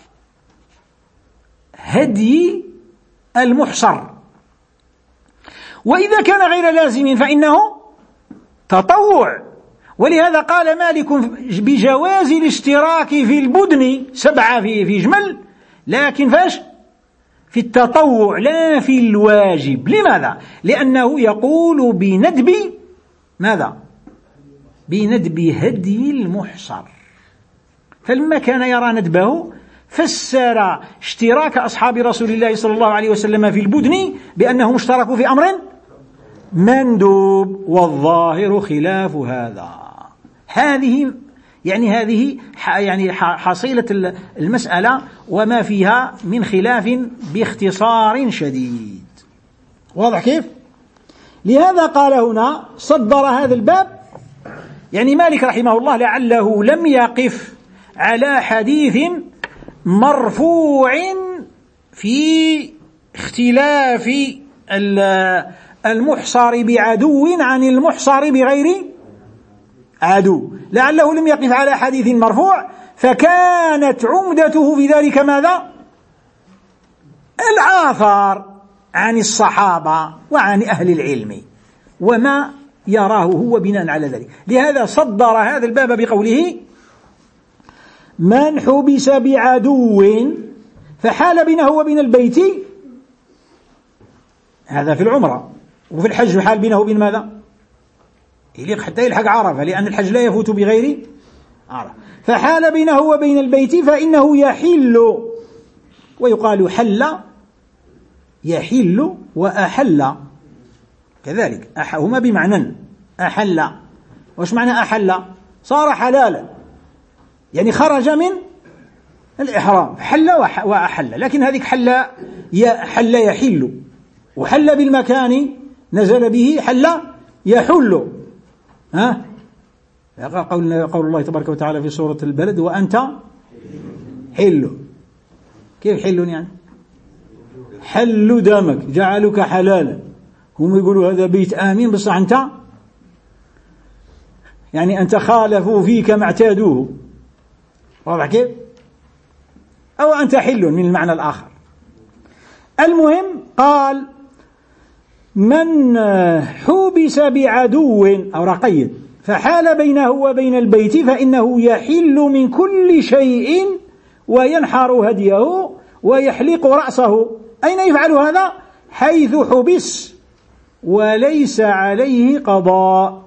هدي المحصر، وإذا كان غير لازم فإنه تطوع. ولهذا قال مالك بجواز الاشتراك في البدن سبعة في في جمل، لكن فاش؟ في التطوع لا في الواجب. لماذا؟ لأنه يقول بندب ماذا؟ بندب هدي المحصر. فلما كان يرى ندبه فسر اشتراك أصحاب رسول الله صلى الله عليه وسلم في البدن بأنهم اشتركوا في أمر مندوب، والظاهر خلاف هذا. هذه يعني هذه يعني حصيلة المسألة وما فيها من خلاف باختصار شديد. واضح كيف؟ لهذا قال هنا صدر هذا الباب، يعني مالك رحمه الله لعله لم يقف على حديث مرفوع في اختلاف المحصر بعدو عن المحصر بغير عدو، لعله لم يقف على حديث مرفوع، فكانت عمدته في ذلك ماذا؟ الآثار عن الصحابة وعن أهل العلم وما يراه هو بناء على ذلك. لهذا صدر هذا الباب بقوله من حبس بعدو فحال بينه وبين البيت، هذا في العمرة، وفي الحج حال بينه وبين ماذا؟ يليق حتى يلحق عرفة، لأن الحج لا يفوت بغير عرفة. فحال بينه وبين البيت فإنه يحل، ويقال حل يحل وأحل كذلك، هما بمعنى أحل. وش معنى أحل؟ صار حلالا، يعني خرج من الإحرام، حل وأحل. لكن هذيك حل حل يحل، وحل بالمكان نزل به، حل يحل. ها قول قول الله تبارك وتعالى في سورة البلد وأنت حل. كيف حل يعني؟ حل دمك، جعلك حلالا. هم يقولوا هذا بيت آمين، بصح أنت يعني أنت خالفوا فيك ما اعتادوه. واضح كيف؟ أو أنت حل من المعنى الآخر. المهم قال من حبس بعدو أو رقيد فحال بينه وبين البيت فإنه يحل من كل شيء وينحر هديه ويحلق رأسه. أين يفعل هذا؟ حيث حبس وليس عليه قضاء.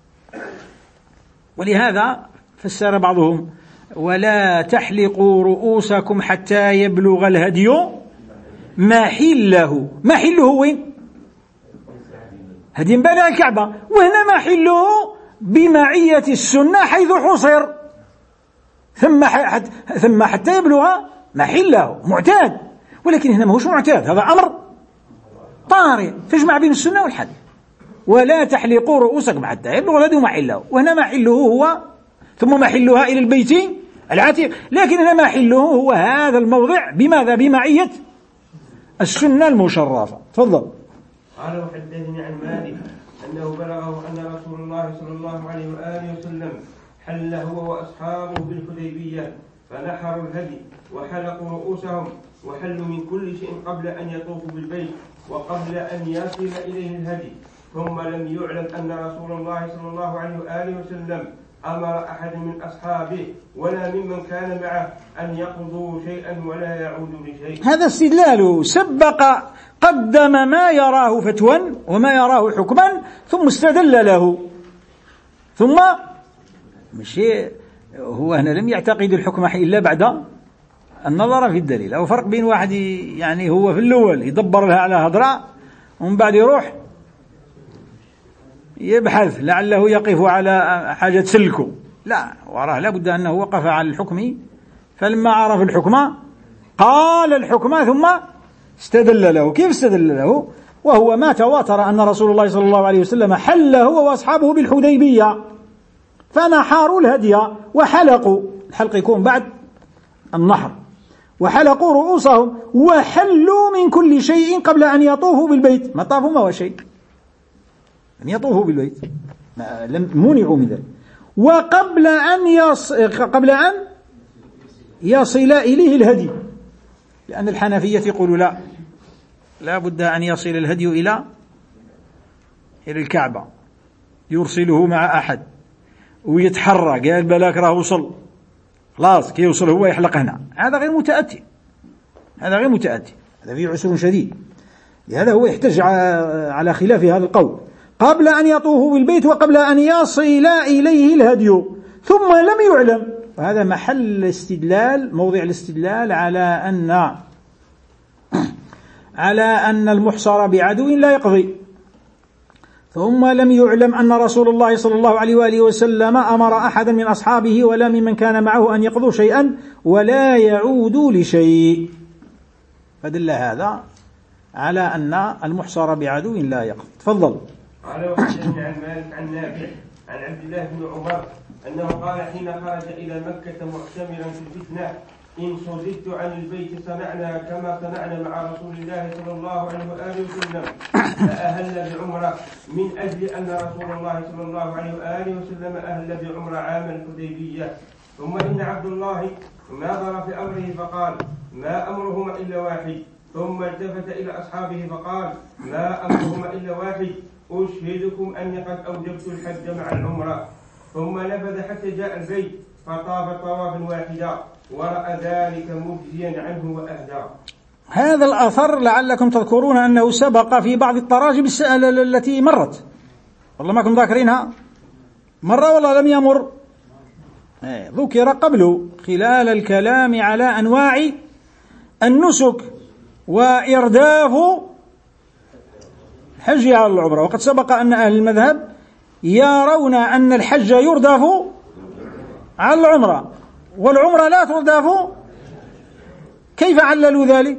ولهذا فسر بعضهم ولا تحلقوا رؤوسكم حتى يبلغ الهدي محله. محله وين؟ هدي بنى الكعبة، وهنا محله بمعية السنة حيث حصر، ثم حتى, ثم حتى يبلغ محله معتاد. ولكن هنا ما هوش معتاد، هذا أمر طارئ فاجمع بين السنة والحديث. ولا تحلقوا رؤوسكم حتى يبلغ الهدي محله، وهنا محله هو ثم محلها إلى البيت العتيق، لكن هنا محله هو هذا الموضع بماذا؟ بمعية السنة المشرفة. تفضل. قال وحدثني عن مالك أنه بلغه أن رسول الله صلى الله عليه وآله وسلم حل هو وأصحابه بالحديبية فنحروا الهدي وحلقوا رؤوسهم وحلوا من كل شيء قبل أن يطوفوا بالبيت وقبل أن يصل إليه الهدي، ثم لم يعلم أن رسول الله صلى الله عليه وآله وسلم أمر أحد من أصحابه ولا ممن كان معه أن يقضوا شيئا ولا يعودوا لشيء. هذا استدلال، سبق قدم ما يراه فتوى وما يراه حكما ثم استدل له، ثم مش هو هنا لم يعتقد الحكم إلا بعد النظر في الدليل. أو فرق بين واحد يعني هو في الأول يدبر لها على هضراء ومن بعد يروح يبحث لعله يقف على حاجة سلكه، لا، وراه لابد أنه وقف على الحكم، فلما عرف الحكم قال الحكم ثم استدل له. كيف استدل له؟ وهو ما تواتر أن رسول الله صلى الله عليه وسلم حل هو وأصحابه بالحديبية فنحاروا الهدي وحلقوا، الحلق يكون بعد النحر، وحلقوا رؤوسهم وحلوا من كل شيء قبل أن يطوفوا بالبيت. ما طافوا ما هو شيء، أن يطوفوا بالبيت لم منعوا من ذلك، وقبل أن يص... قبل أن يصل إليه الهدي، لأن الحنفية يقولوا لا، لا بد أن يصل الهدي إلى إلى الكعبة، يرسله مع أحد ويتحرى، قال بلاك راه وصل، خلاص كي يوصل هو يحلق هنا. هذا غير متأتي، هذا غير متأتي، هذا فيه عسر شديد. لهذا هو يحتج على خلاف هذا القول، قبل أن يطوفوا بالبيت وقبل أن يصل إليه الهدي، ثم لم يعلم. وهذا محل الاستدلال، موضع الاستدلال على أن على أن المحصر بعدو لا يقضي. ثم لم يعلم أن رسول الله صلى الله عليه وآله وسلم أمر أحدا من أصحابه ولا ممن كان معه أن يقضوا شيئا ولا يعودوا لشيء، فدل هذا على أن المحصر بعدو لا يقضي. تفضل. قال وحدثني عن مالك عن نافع عن عبد الله بن عمر أنه قال حين خرج إلى مكة معتمرا في الفتنة إن صددت عن البيت صنعنا كما صنعنا مع رسول الله صلى الله عليه وآله وسلم، فأهل بعمرة من أجل أن رسول الله صلى الله عليه وآله وسلم أهل بعمرة عام الحديبية. ثم إن عبد الله نظر في أمره فقال ما أمرهما إلا واحد، ثم التفت إلى أصحابه فقال ما أمرهما إلا واحد، أشهدكم أني قد أوجبت الحج مع العمرة. ثم نفذ حتى جاء البيت فطاف طوافا واحدا ورأى ذلك مجزيا عنه وأهدى. هذا الأثر لعلكم تذكرون أنه سبق في بعض التراجم التي مرت، والله ما كنتم ذاكرينها مرة ولا لم يمر؟ ذكر قبله خلال الكلام على أنواع النسك وإرداف الحج على العمرة. وقد سبق أن أهل المذهب يرون أن الحج يردف على العمرة والعمرة لا تردف. كيف عللوا ذلك؟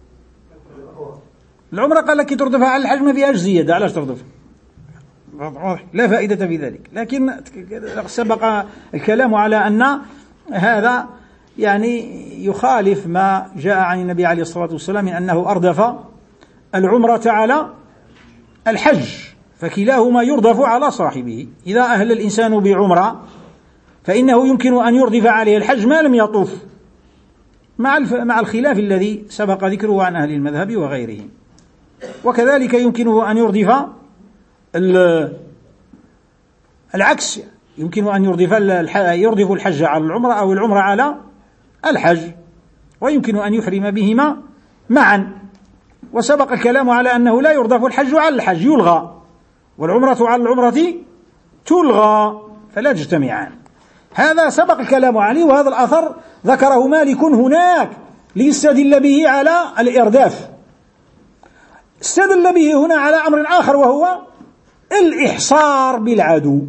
العمرة قال لك تردف على الحج ما فيهاش زيادة، علاش تردف؟ لا فائدة في ذلك. لكن سبق الكلام على أن هذا يعني يخالف ما جاء عن النبي عليه الصلاة والسلام من أنه أردف العمرة على الحج، فكلاهما يردف على صاحبه. إذا أهل الإنسان بعمرة فإنه يمكن أن يردف عليه الحج ما لم يطوف، مع مع الخلاف الذي سبق ذكره عن أهل المذهب وغيرهم. وكذلك يمكنه أن يردف العكس، يمكن أن يردف يردف الحج على العمرة أو العمرة على الحج، ويمكن أن يحرم بهما معا. وسبق الكلام على أنه لا يردف الحج على الحج، يلغى، والعمرة على العمرة تلغى، فلا تجتمعان. هذا سبق الكلام عليه، وهذا الأثر ذكره مالك هناك ليستدل به على الإرداف. استدل به هنا على أمر آخر وهو الإحصار بالعدو.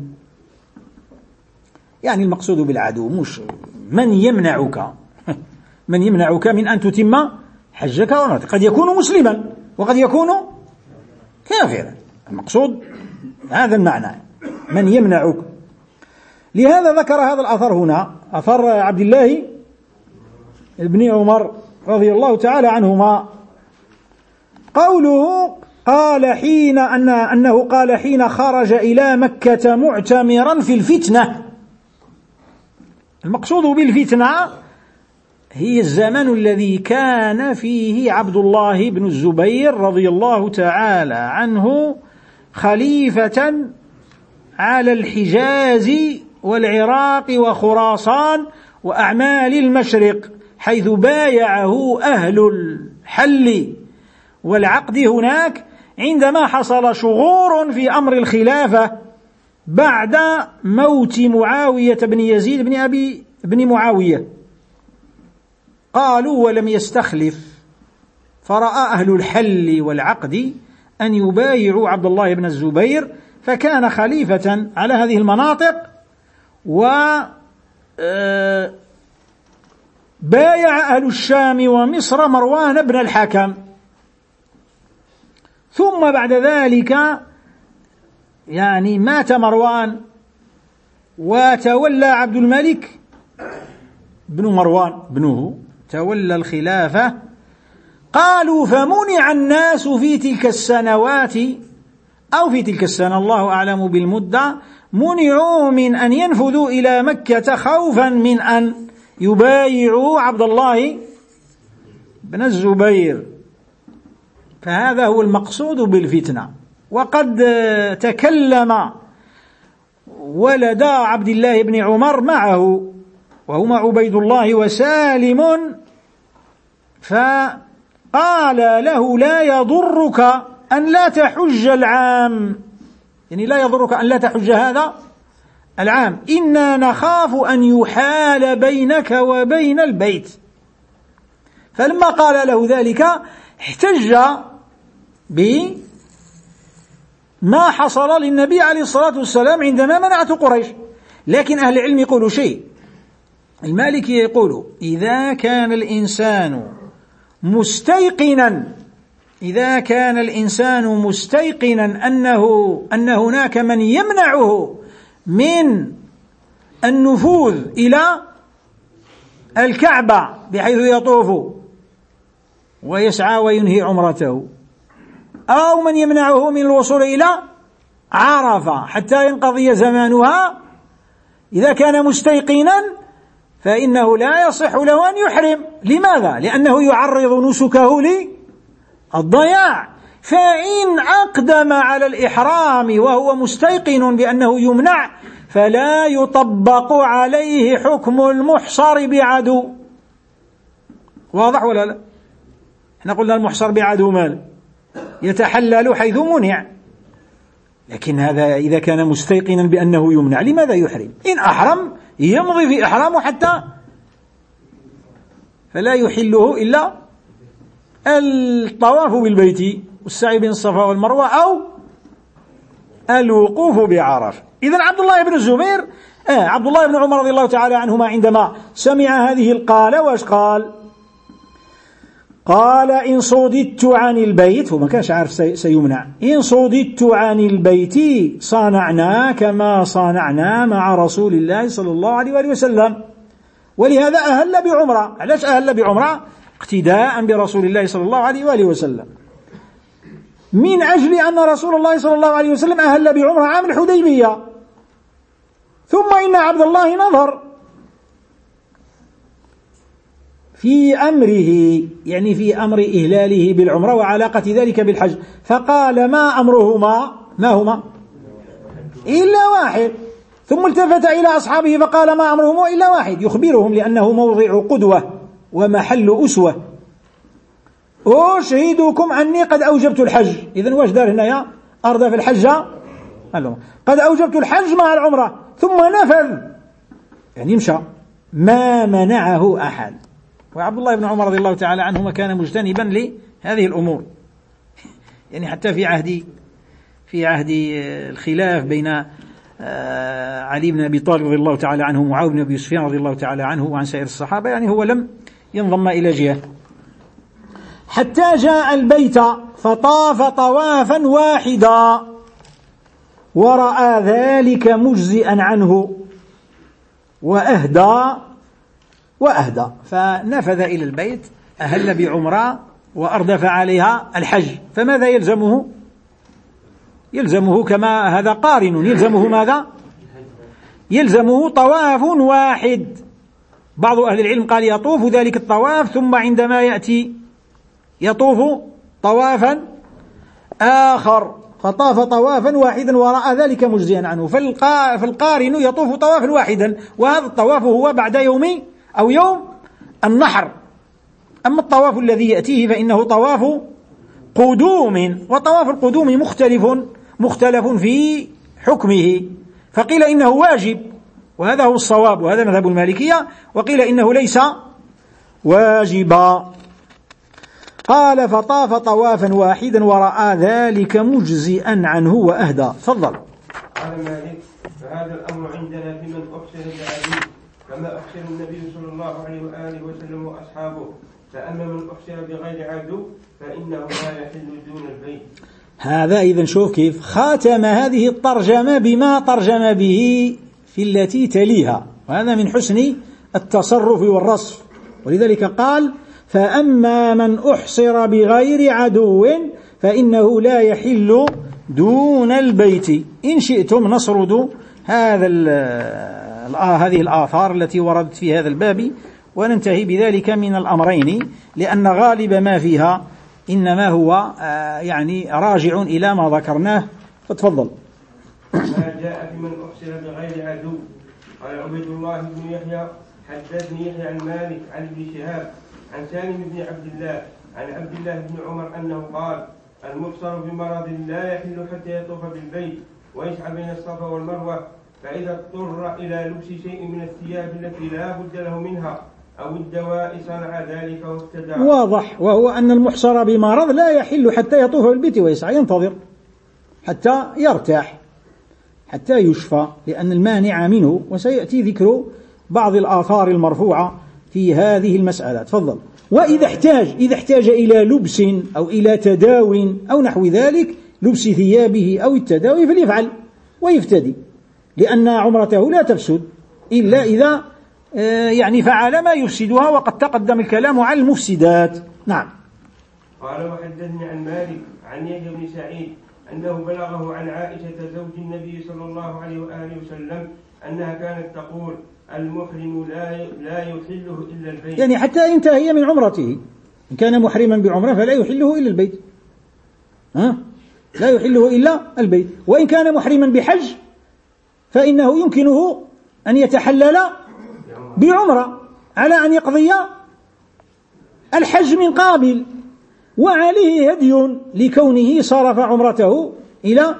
يعني المقصود بالعدو مش من يمنعك من يمنعك من أن تتم حجك وعمرتك، قد يكون مسلما وقد يكون كافرا، المقصود هذا المعنى، من يمنعك. لهذا ذكر هذا الأثر هنا، أثر عبد الله بن عمر رضي الله تعالى عنهما، قوله قال حين أن أنه قال حين خرج إلى مكة معتمرا في الفتنة. المقصود بالفتنة هي الزمن الذي كان فيه عبد الله بن الزبير رضي الله تعالى عنه خليفة على الحجاز والعراق وخراسان وأعمال المشرق، حيث بايعه أهل الحل والعقد هناك عندما حصل شغور في أمر الخلافة بعد موت معاوية بن يزيد بن أبي بن معاوية. قالوا ولم يستخلف، فرأى أهل الحل والعقد أن يبايعوا عبد الله بن الزبير، فكان خليفة على هذه المناطق، وبايع أهل الشام ومصر مروان بن الحكم. ثم بعد ذلك يعني مات مروان وتولى عبد الملك بن مروان بنه تولى الخلافة. قالوا فمنع الناس في تلك السنوات أو في تلك السنة الله أعلم بالمدة، منعوا من أن ينفذوا إلى مكة خوفا من أن يبايعوا عبد الله بن الزبير. فهذا هو المقصود بالفتنة. وقد تكلم ولدا عبد الله بن عمر معه وهما عبيد الله وسالم، فقال له لا يضرك أن لا تحج العام، يعني لا يضرك أن لا تحج هذا العام، إنا نخاف أن يحال بينك وبين البيت. فلما قال له ذلك احتج بما حصل للنبي عليه الصلاة والسلام عندما منعت قريش. لكن أهل العلم يقولوا شيء، المالكي يقول إذا كان الإنسان مستيقنا إذا كان الإنسان مستيقنا أنه أن هناك من يمنعه من النفوذ إلى الكعبة بحيث يطوف ويسعى وينهي عمرته، أو من يمنعه من الوصول إلى عرفة حتى ينقضي زمانها، إذا كان مستيقنا فإنه لا يصح له أن يحرم. لماذا؟ لأنه يعرض نسكه للضياع. فإن أقدم على الإحرام وهو مستيقن بأنه يمنع فلا يطبق عليه حكم المحصر بعدو. واضح ولا لا؟ احنا قلنا المحصر بعدو مال يتحلل حيث منع، لكن هذا إذا كان مستيقنا بأنه يمنع لماذا يحرم؟ إن أحرم يمضي في إحرامه حتى فلا يحله إلا الطواف بالبيت والسعي بين الصفا والمروة أو الوقوف بعرفة. إذن عبد الله بن الزبير آه عبد الله بن عمر رضي الله تعالى عنهما عندما سمع هذه القالة واش قال؟ قال إن صددت عن البيت، هو ما كانش عارف سيمنع، إن صددت عن البيت صانعنا كما صانعنا مع رسول الله صلى الله عليه وآله وسلم. ولهذا أهل بعمرة. علاش أهل بعمرة؟ اقتداء برسول الله صلى الله عليه وآله وسلم، من أجل أن رسول الله صلى الله عليه وسلم أهل بعمرة عام الحديبية. ثم إن عبد الله نظر في أمره، يعني في أمر إهلاله بالعمرة وعلاقة ذلك بالحج، فقال ما أمرهما ما هما إلا واحد. ثم التفت إلى أصحابه فقال ما أمرهما إلا واحد، يخبرهم لأنه موضع قدوة ومحل أسوة. أشهدكم أني قد أوجبت الحج. إذن واش دار هنا؟ أردف الحج قد أوجبت الحج مع العمرة، ثم نفذ يعني مشى، ما منعه أحد. وعبد الله بن عمر رضي الله تعالى عنهما كان مجتنبا لهذه الأمور، يعني حتى في عهد في عهد الخلاف بين علي بن أبي طالب رضي الله تعالى عنه ومعاوية بن أبي سفيان رضي الله تعالى عنه وعن سائر الصحابة، يعني هو لم ينضم إلى جهة حتى جاء البيت فطاف طوافا واحدا ورأى ذلك مجزئا عنه وأهدى وأهدى فنفذ إلى البيت، أهل بعمرة وأردف عليها الحج، فماذا يلزمه؟ يلزمه كما هذا قارن، يلزمه ماذا؟ يلزمه طواف واحد. بعض أهل العلم قال يطوف ذلك الطواف ثم عندما يأتي يطوف طوافا آخر، فطاف طوافا واحدا وراء ذلك مجزيا عنه. فالقارن يطوف طوافا واحدا، وهذا الطواف هو بعد يوم أو يوم النحر. أما الطواف الذي يأتيه فإنه طواف قدوم، وطواف القدوم مختلف مختلف في حكمه، فقيل إنه واجب وهذا هو الصواب وهذا مذهب المالكية، وقيل إنه ليس واجبا. قال فطاف طوافا واحدا ورأى ذلك مجزئا عنه وأهدى. تفضل. قال مالك فهذا الأمر عندنا في من أحسن بعديه كما أحسن النبي صلى الله عليه وآله وسلم وأصحابه، فأما من أحسن بغير عدو فإنه لا يحل دون البيت. هذا إذن شوف كيف خاتم هذه الترجمة بما ترجم به في التي تليها، وهذا من حسن التصرف والرصف. ولذلك قال فأما من أحصر بغير عدو فإنه لا يحل دون البيت. إن شئتم نسرد هذا هذه الآثار التي وردت في هذا الباب وننتهي بذلك من الأمرين، لأن غالب ما فيها إنما هو يعني راجع إلى ما ذكرناه. فتفضل. ما جاء في من أحصر بغير عدو. قال عبيد الله بن يحيى حدثني يحيى عن مالك عن ابن شهاب عن سالم بن عبد الله عن عبد الله بن عمر أنه قال المبصر بمرض لا يحل حتى يطوف بالبيت ويسعى بين الصفا والمروة، فإذا اضطر إلى لبس شيء من الثياب التي لا بد له منها أو الدواء صنع ذلك واقتدى. واضح، وهو أن المحصر بمرض لا يحل حتى يطوف بالبيت ويسعى، ينتظر حتى يرتاح حتى يشفى، لأن المانع منه، وسيأتي ذكر بعض الآثار المرفوعة في هذه المسألة. تفضل. وإذا احتاج إذا احتاج إلى لبس أو إلى تداو أو نحو ذلك، لبس ثيابه أو التداوي، فليفعل ويفتدي، لأن عمرته لا تفسد إلا إذا يعني فعل ما يفسدها، وقد تقدم الكلام على المفسدات. نعم. قال وحدثني عن مالك عن يحيى بن سعيد أنه بلغه عن عائشة زوج النبي صلى الله عليه وآله وسلم أنها كانت تقول المحرم لا لا يحله إلا البيت، يعني حتى انتهى من عمرته، إن كان محرما بعمرة فلا يحله إلا البيت، ها؟ لا يحله إلا البيت. وإن كان محرما بحج فإنه يمكنه أن يتحلل بعمرة على أن يقضي الحج من قابل، وعليه هدي لكونه صرف عمرته إلى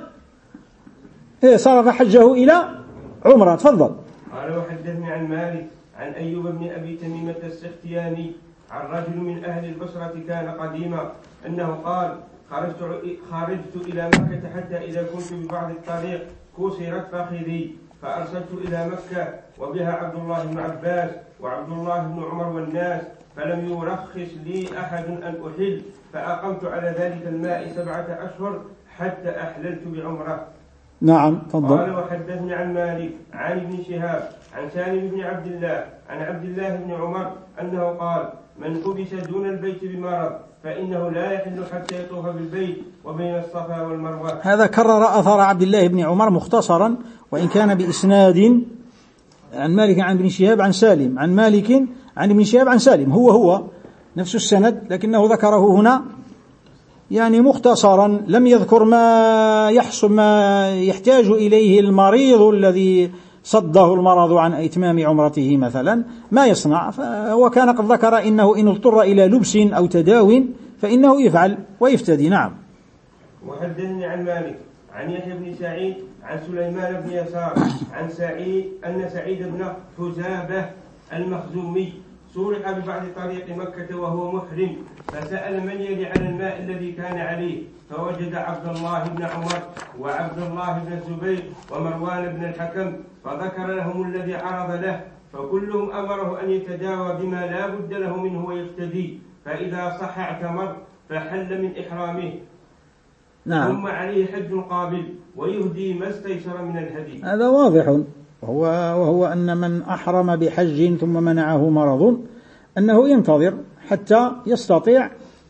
صرف حجه إلى عمرة. تفضل. قال وحدثني عن مالك عن أيوب بن أبي تميمة السختياني عن رجل من أهل البصرة كان قديما أنه قال خرجت, خرجت إلى مكة حتى إذا كنت ببعض الطريق كسرت فخذي فأرسلت إلى مكة وبها عبد الله بن عباس وعبد الله بن عمر والناس، فلم يرخص لي أحد أن أحل، فأقمت على ذلك الماء سبعة أشهر حتى أحللت بعمرة. نعم. تفضل. قال وحدثني عن مالك عن ابن شهاب عن سالم بن عبد الله عن عبد الله بن عمر أنه قال من حبس دون البيت بمرض فإنه لا يحل حتى يطوف بالبيت وبين الصفا والمروة. هذا كرر أثر عبد الله بن عمر مختصرا، وإن كان بإسناد عن مالك عن ابن شهاب عن سالم عن مالك عن ابن شهاب عن سالم، هو هو نفس السند، لكنه ذكره هنا يعني مختصرا، لم يذكر ما يحصل ما يحتاج إليه المريض الذي صده المرض عن إتمام عمرته مثلا، ما يصنع. وكان قد ذكر إنه إن اضطر إلى لبس أو تداو فإنه يفعل ويفتدي. نعم. وحدثني عن مالك عن يحيى بن سعيد عن سليمان بن يسار عن سعيد أن سعيد بن حزابة المخزومي سرق ببعض طريق مكة وهو محرم، فسأل من يلي على الماء الذي كان عليه، فوجد عبد الله بن عمر وعبد الله بن الزبير ومروان بن الحكم، فذكر لهم الذي عرض له، فكلهم أمره أن يتداوى بما لا بد له منه ويفتدي، فإذا صح اعتمر فحل من إحرامه. نعم. ثم عليه حج قابل ويهدي ما استيسر من الهدي. هذا واضح، وهو, وهو أن من أحرم بحج ثم منعه مرض أنه ينتظر حتى يستطيع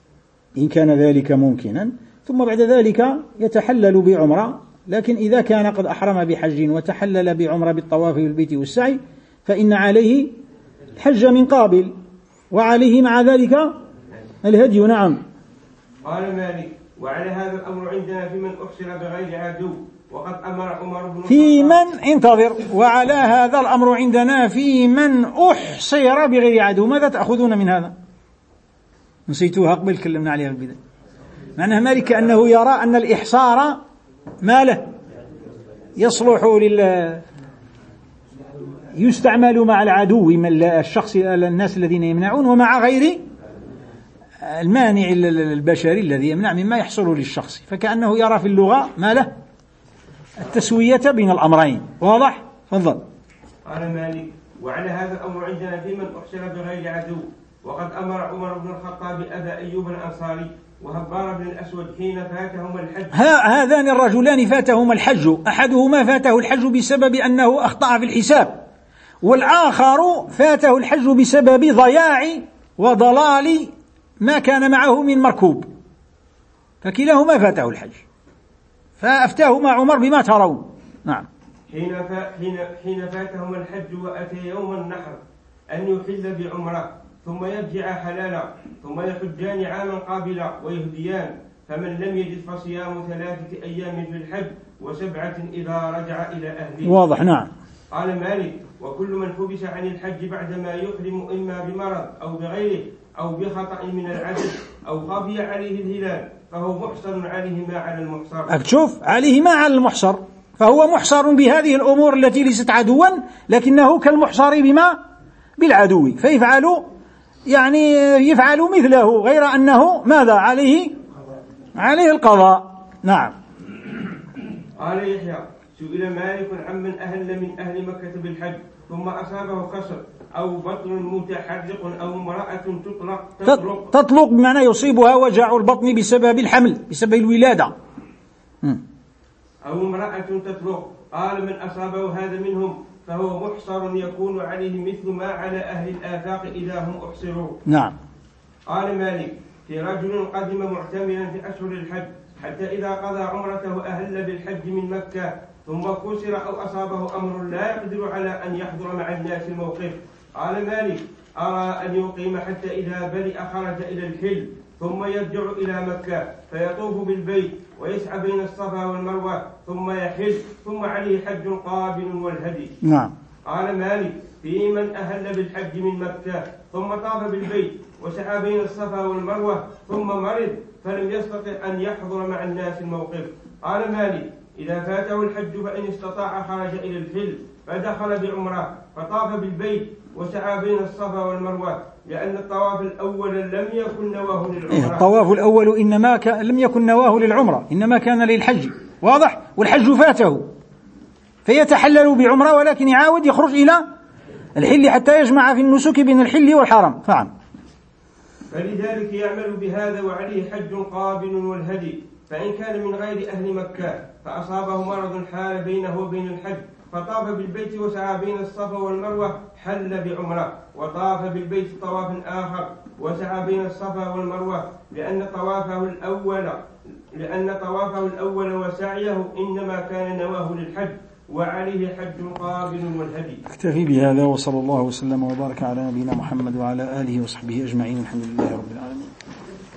إن كان ذلك ممكنا، ثم بعد ذلك يتحلل بعمرة. لكن إذا كان قد أحرم بحج وتحلل بعمرة بالطواف بالبيت والسعي فإن عليه الحج من قابل، وعليه مع ذلك الهدي. نعم. قال مالك: وعلى هذا الأمر عندنا في من أحصر بغير عدو، وقد أمر عمر بن في من انتظر وعلى هذا الأمر عندنا في من أحصر بغير عدو. ماذا تأخذون من هذا؟ نسيتوها قبل كلمنا عليها في البداية. معنى مالك كأنه يرى أن الإحصار ما له يصلح لل يستعمل مع العدو من الشخص الناس الذين يمنعون، ومع غير المانع البشري الذي يمنع مما يحصل للشخص، فكأنه يرى في اللغة ما له التسوية بين الأمرين. واضح؟ تفضل. قال مالك: وعلى هذا الأمر عندنا في من أحصر بغير عدو، وقد أمر عمر بن الخطاب أبا أيوب الأنصاري وهبار بن الأسود حين فاتهما الحج. هذان الرجلان فاتهما الحج، أحدهما فاته الحج بسبب أنه أخطأ في الحساب، والآخر فاته الحج بسبب ضياع وضلال ما كان معه من مركوب، فكلاهما فاته الحج، فأفتاهما عمر بما ترون. نعم. حين, حين, حين فاتهما الحج وأتى يوم النحر أن يحل بعمرة ثم يرجع حلالا، ثم يحجان عاما قابلا ويهديان، فمن لم يجد فصيام ثلاثة أيام في الحج وسبعة إذا رجع إلى أهله. واضح. نعم. قال مالك: وكل من حبس عن الحج بعدما يحرم إما بمرض أو بغيره أو بخطأ من العدد أو خفي عليه الهلال فهو محصر عليه ما على المحصر. أكتشوف عليه ما على المحصر، فهو محصر بهذه الأمور التي ليست عدوا، لكنه كالمحصر بما بالعدو، فيفعل يعني يفعل مثله، غير أنه ماذا عليه؟ عليه القضاء. نعم. قال يحيى: سئل مالك عمن أهل من أهل مكة بالحج ثم أصابه خصر أو بطن متحرق أو امرأة تطلق تطلق, تطلق بمعنى يصيبها وجع البطن بسبب الحمل، بسبب الولادة. أو امرأة تطلق. قال: من أصابه هذا منهم فهو محصر يكون عليه مثل ما على أهل الآفاق إذا هم أحصروا. نعم. قال مالك: في رجل قدم معتمرا في أشهر الحج حتى إذا قضى عمرته أهل بالحج من مكة ثم كسر أو أصابه أمر لا يقدر على أن يحضر مع الناس الموقف. قال مالك: أرى أن يقيم حتى إذا برئ خرج إلى الحل ثم يرجع إلى مكة فيطوف بالبيت ويسعى بين الصفا والمروة ثم يحج ثم عليه حج قابل والهدي. نعم. قال مالك: في من أهل بالحج من مكة ثم طاف بالبيت وسعى بين الصفا والمروة ثم مرض فلم يستطع أن يحضر مع الناس الموقف. قال مالك: إذا فاته الحج فإن استطاع خرج إلى الحل فدخل بعمرة فطاف بالبيت وسعى بين الصفا والمروة، لأن الطواف الأول لم يكن نواه للعمرة. الطواف الأول إنما كان لم يكن نواه للعمرة، إنما كان للحج. واضح؟ والحج فاته فيتحلل بعمرة، ولكن يعاود يخرج إلى الحل حتى يجمع في النسك بين الحل والحرم. فعم. فلذلك يعمل بهذا وعليه حج قابل والهدي. فإن كان من غير أهل مكة فأصابه مرض حال بينه وبين الحج فطاف بالبيت وسعى بين الصفا والمروة حل بعمرة وطاف بالبيت طواف آخر وسعى بين الصفا والمروة، لأن طوافه الأول لأن طوافه الأول وسعيه إنما كان نواه للحج وعليه حج قابل والهدي. اكتفي بهذا، وصلى الله وسلم وبارك على نبينا محمد وعلى آله وصحبه أجمعين. الحمد لله رب العالمين.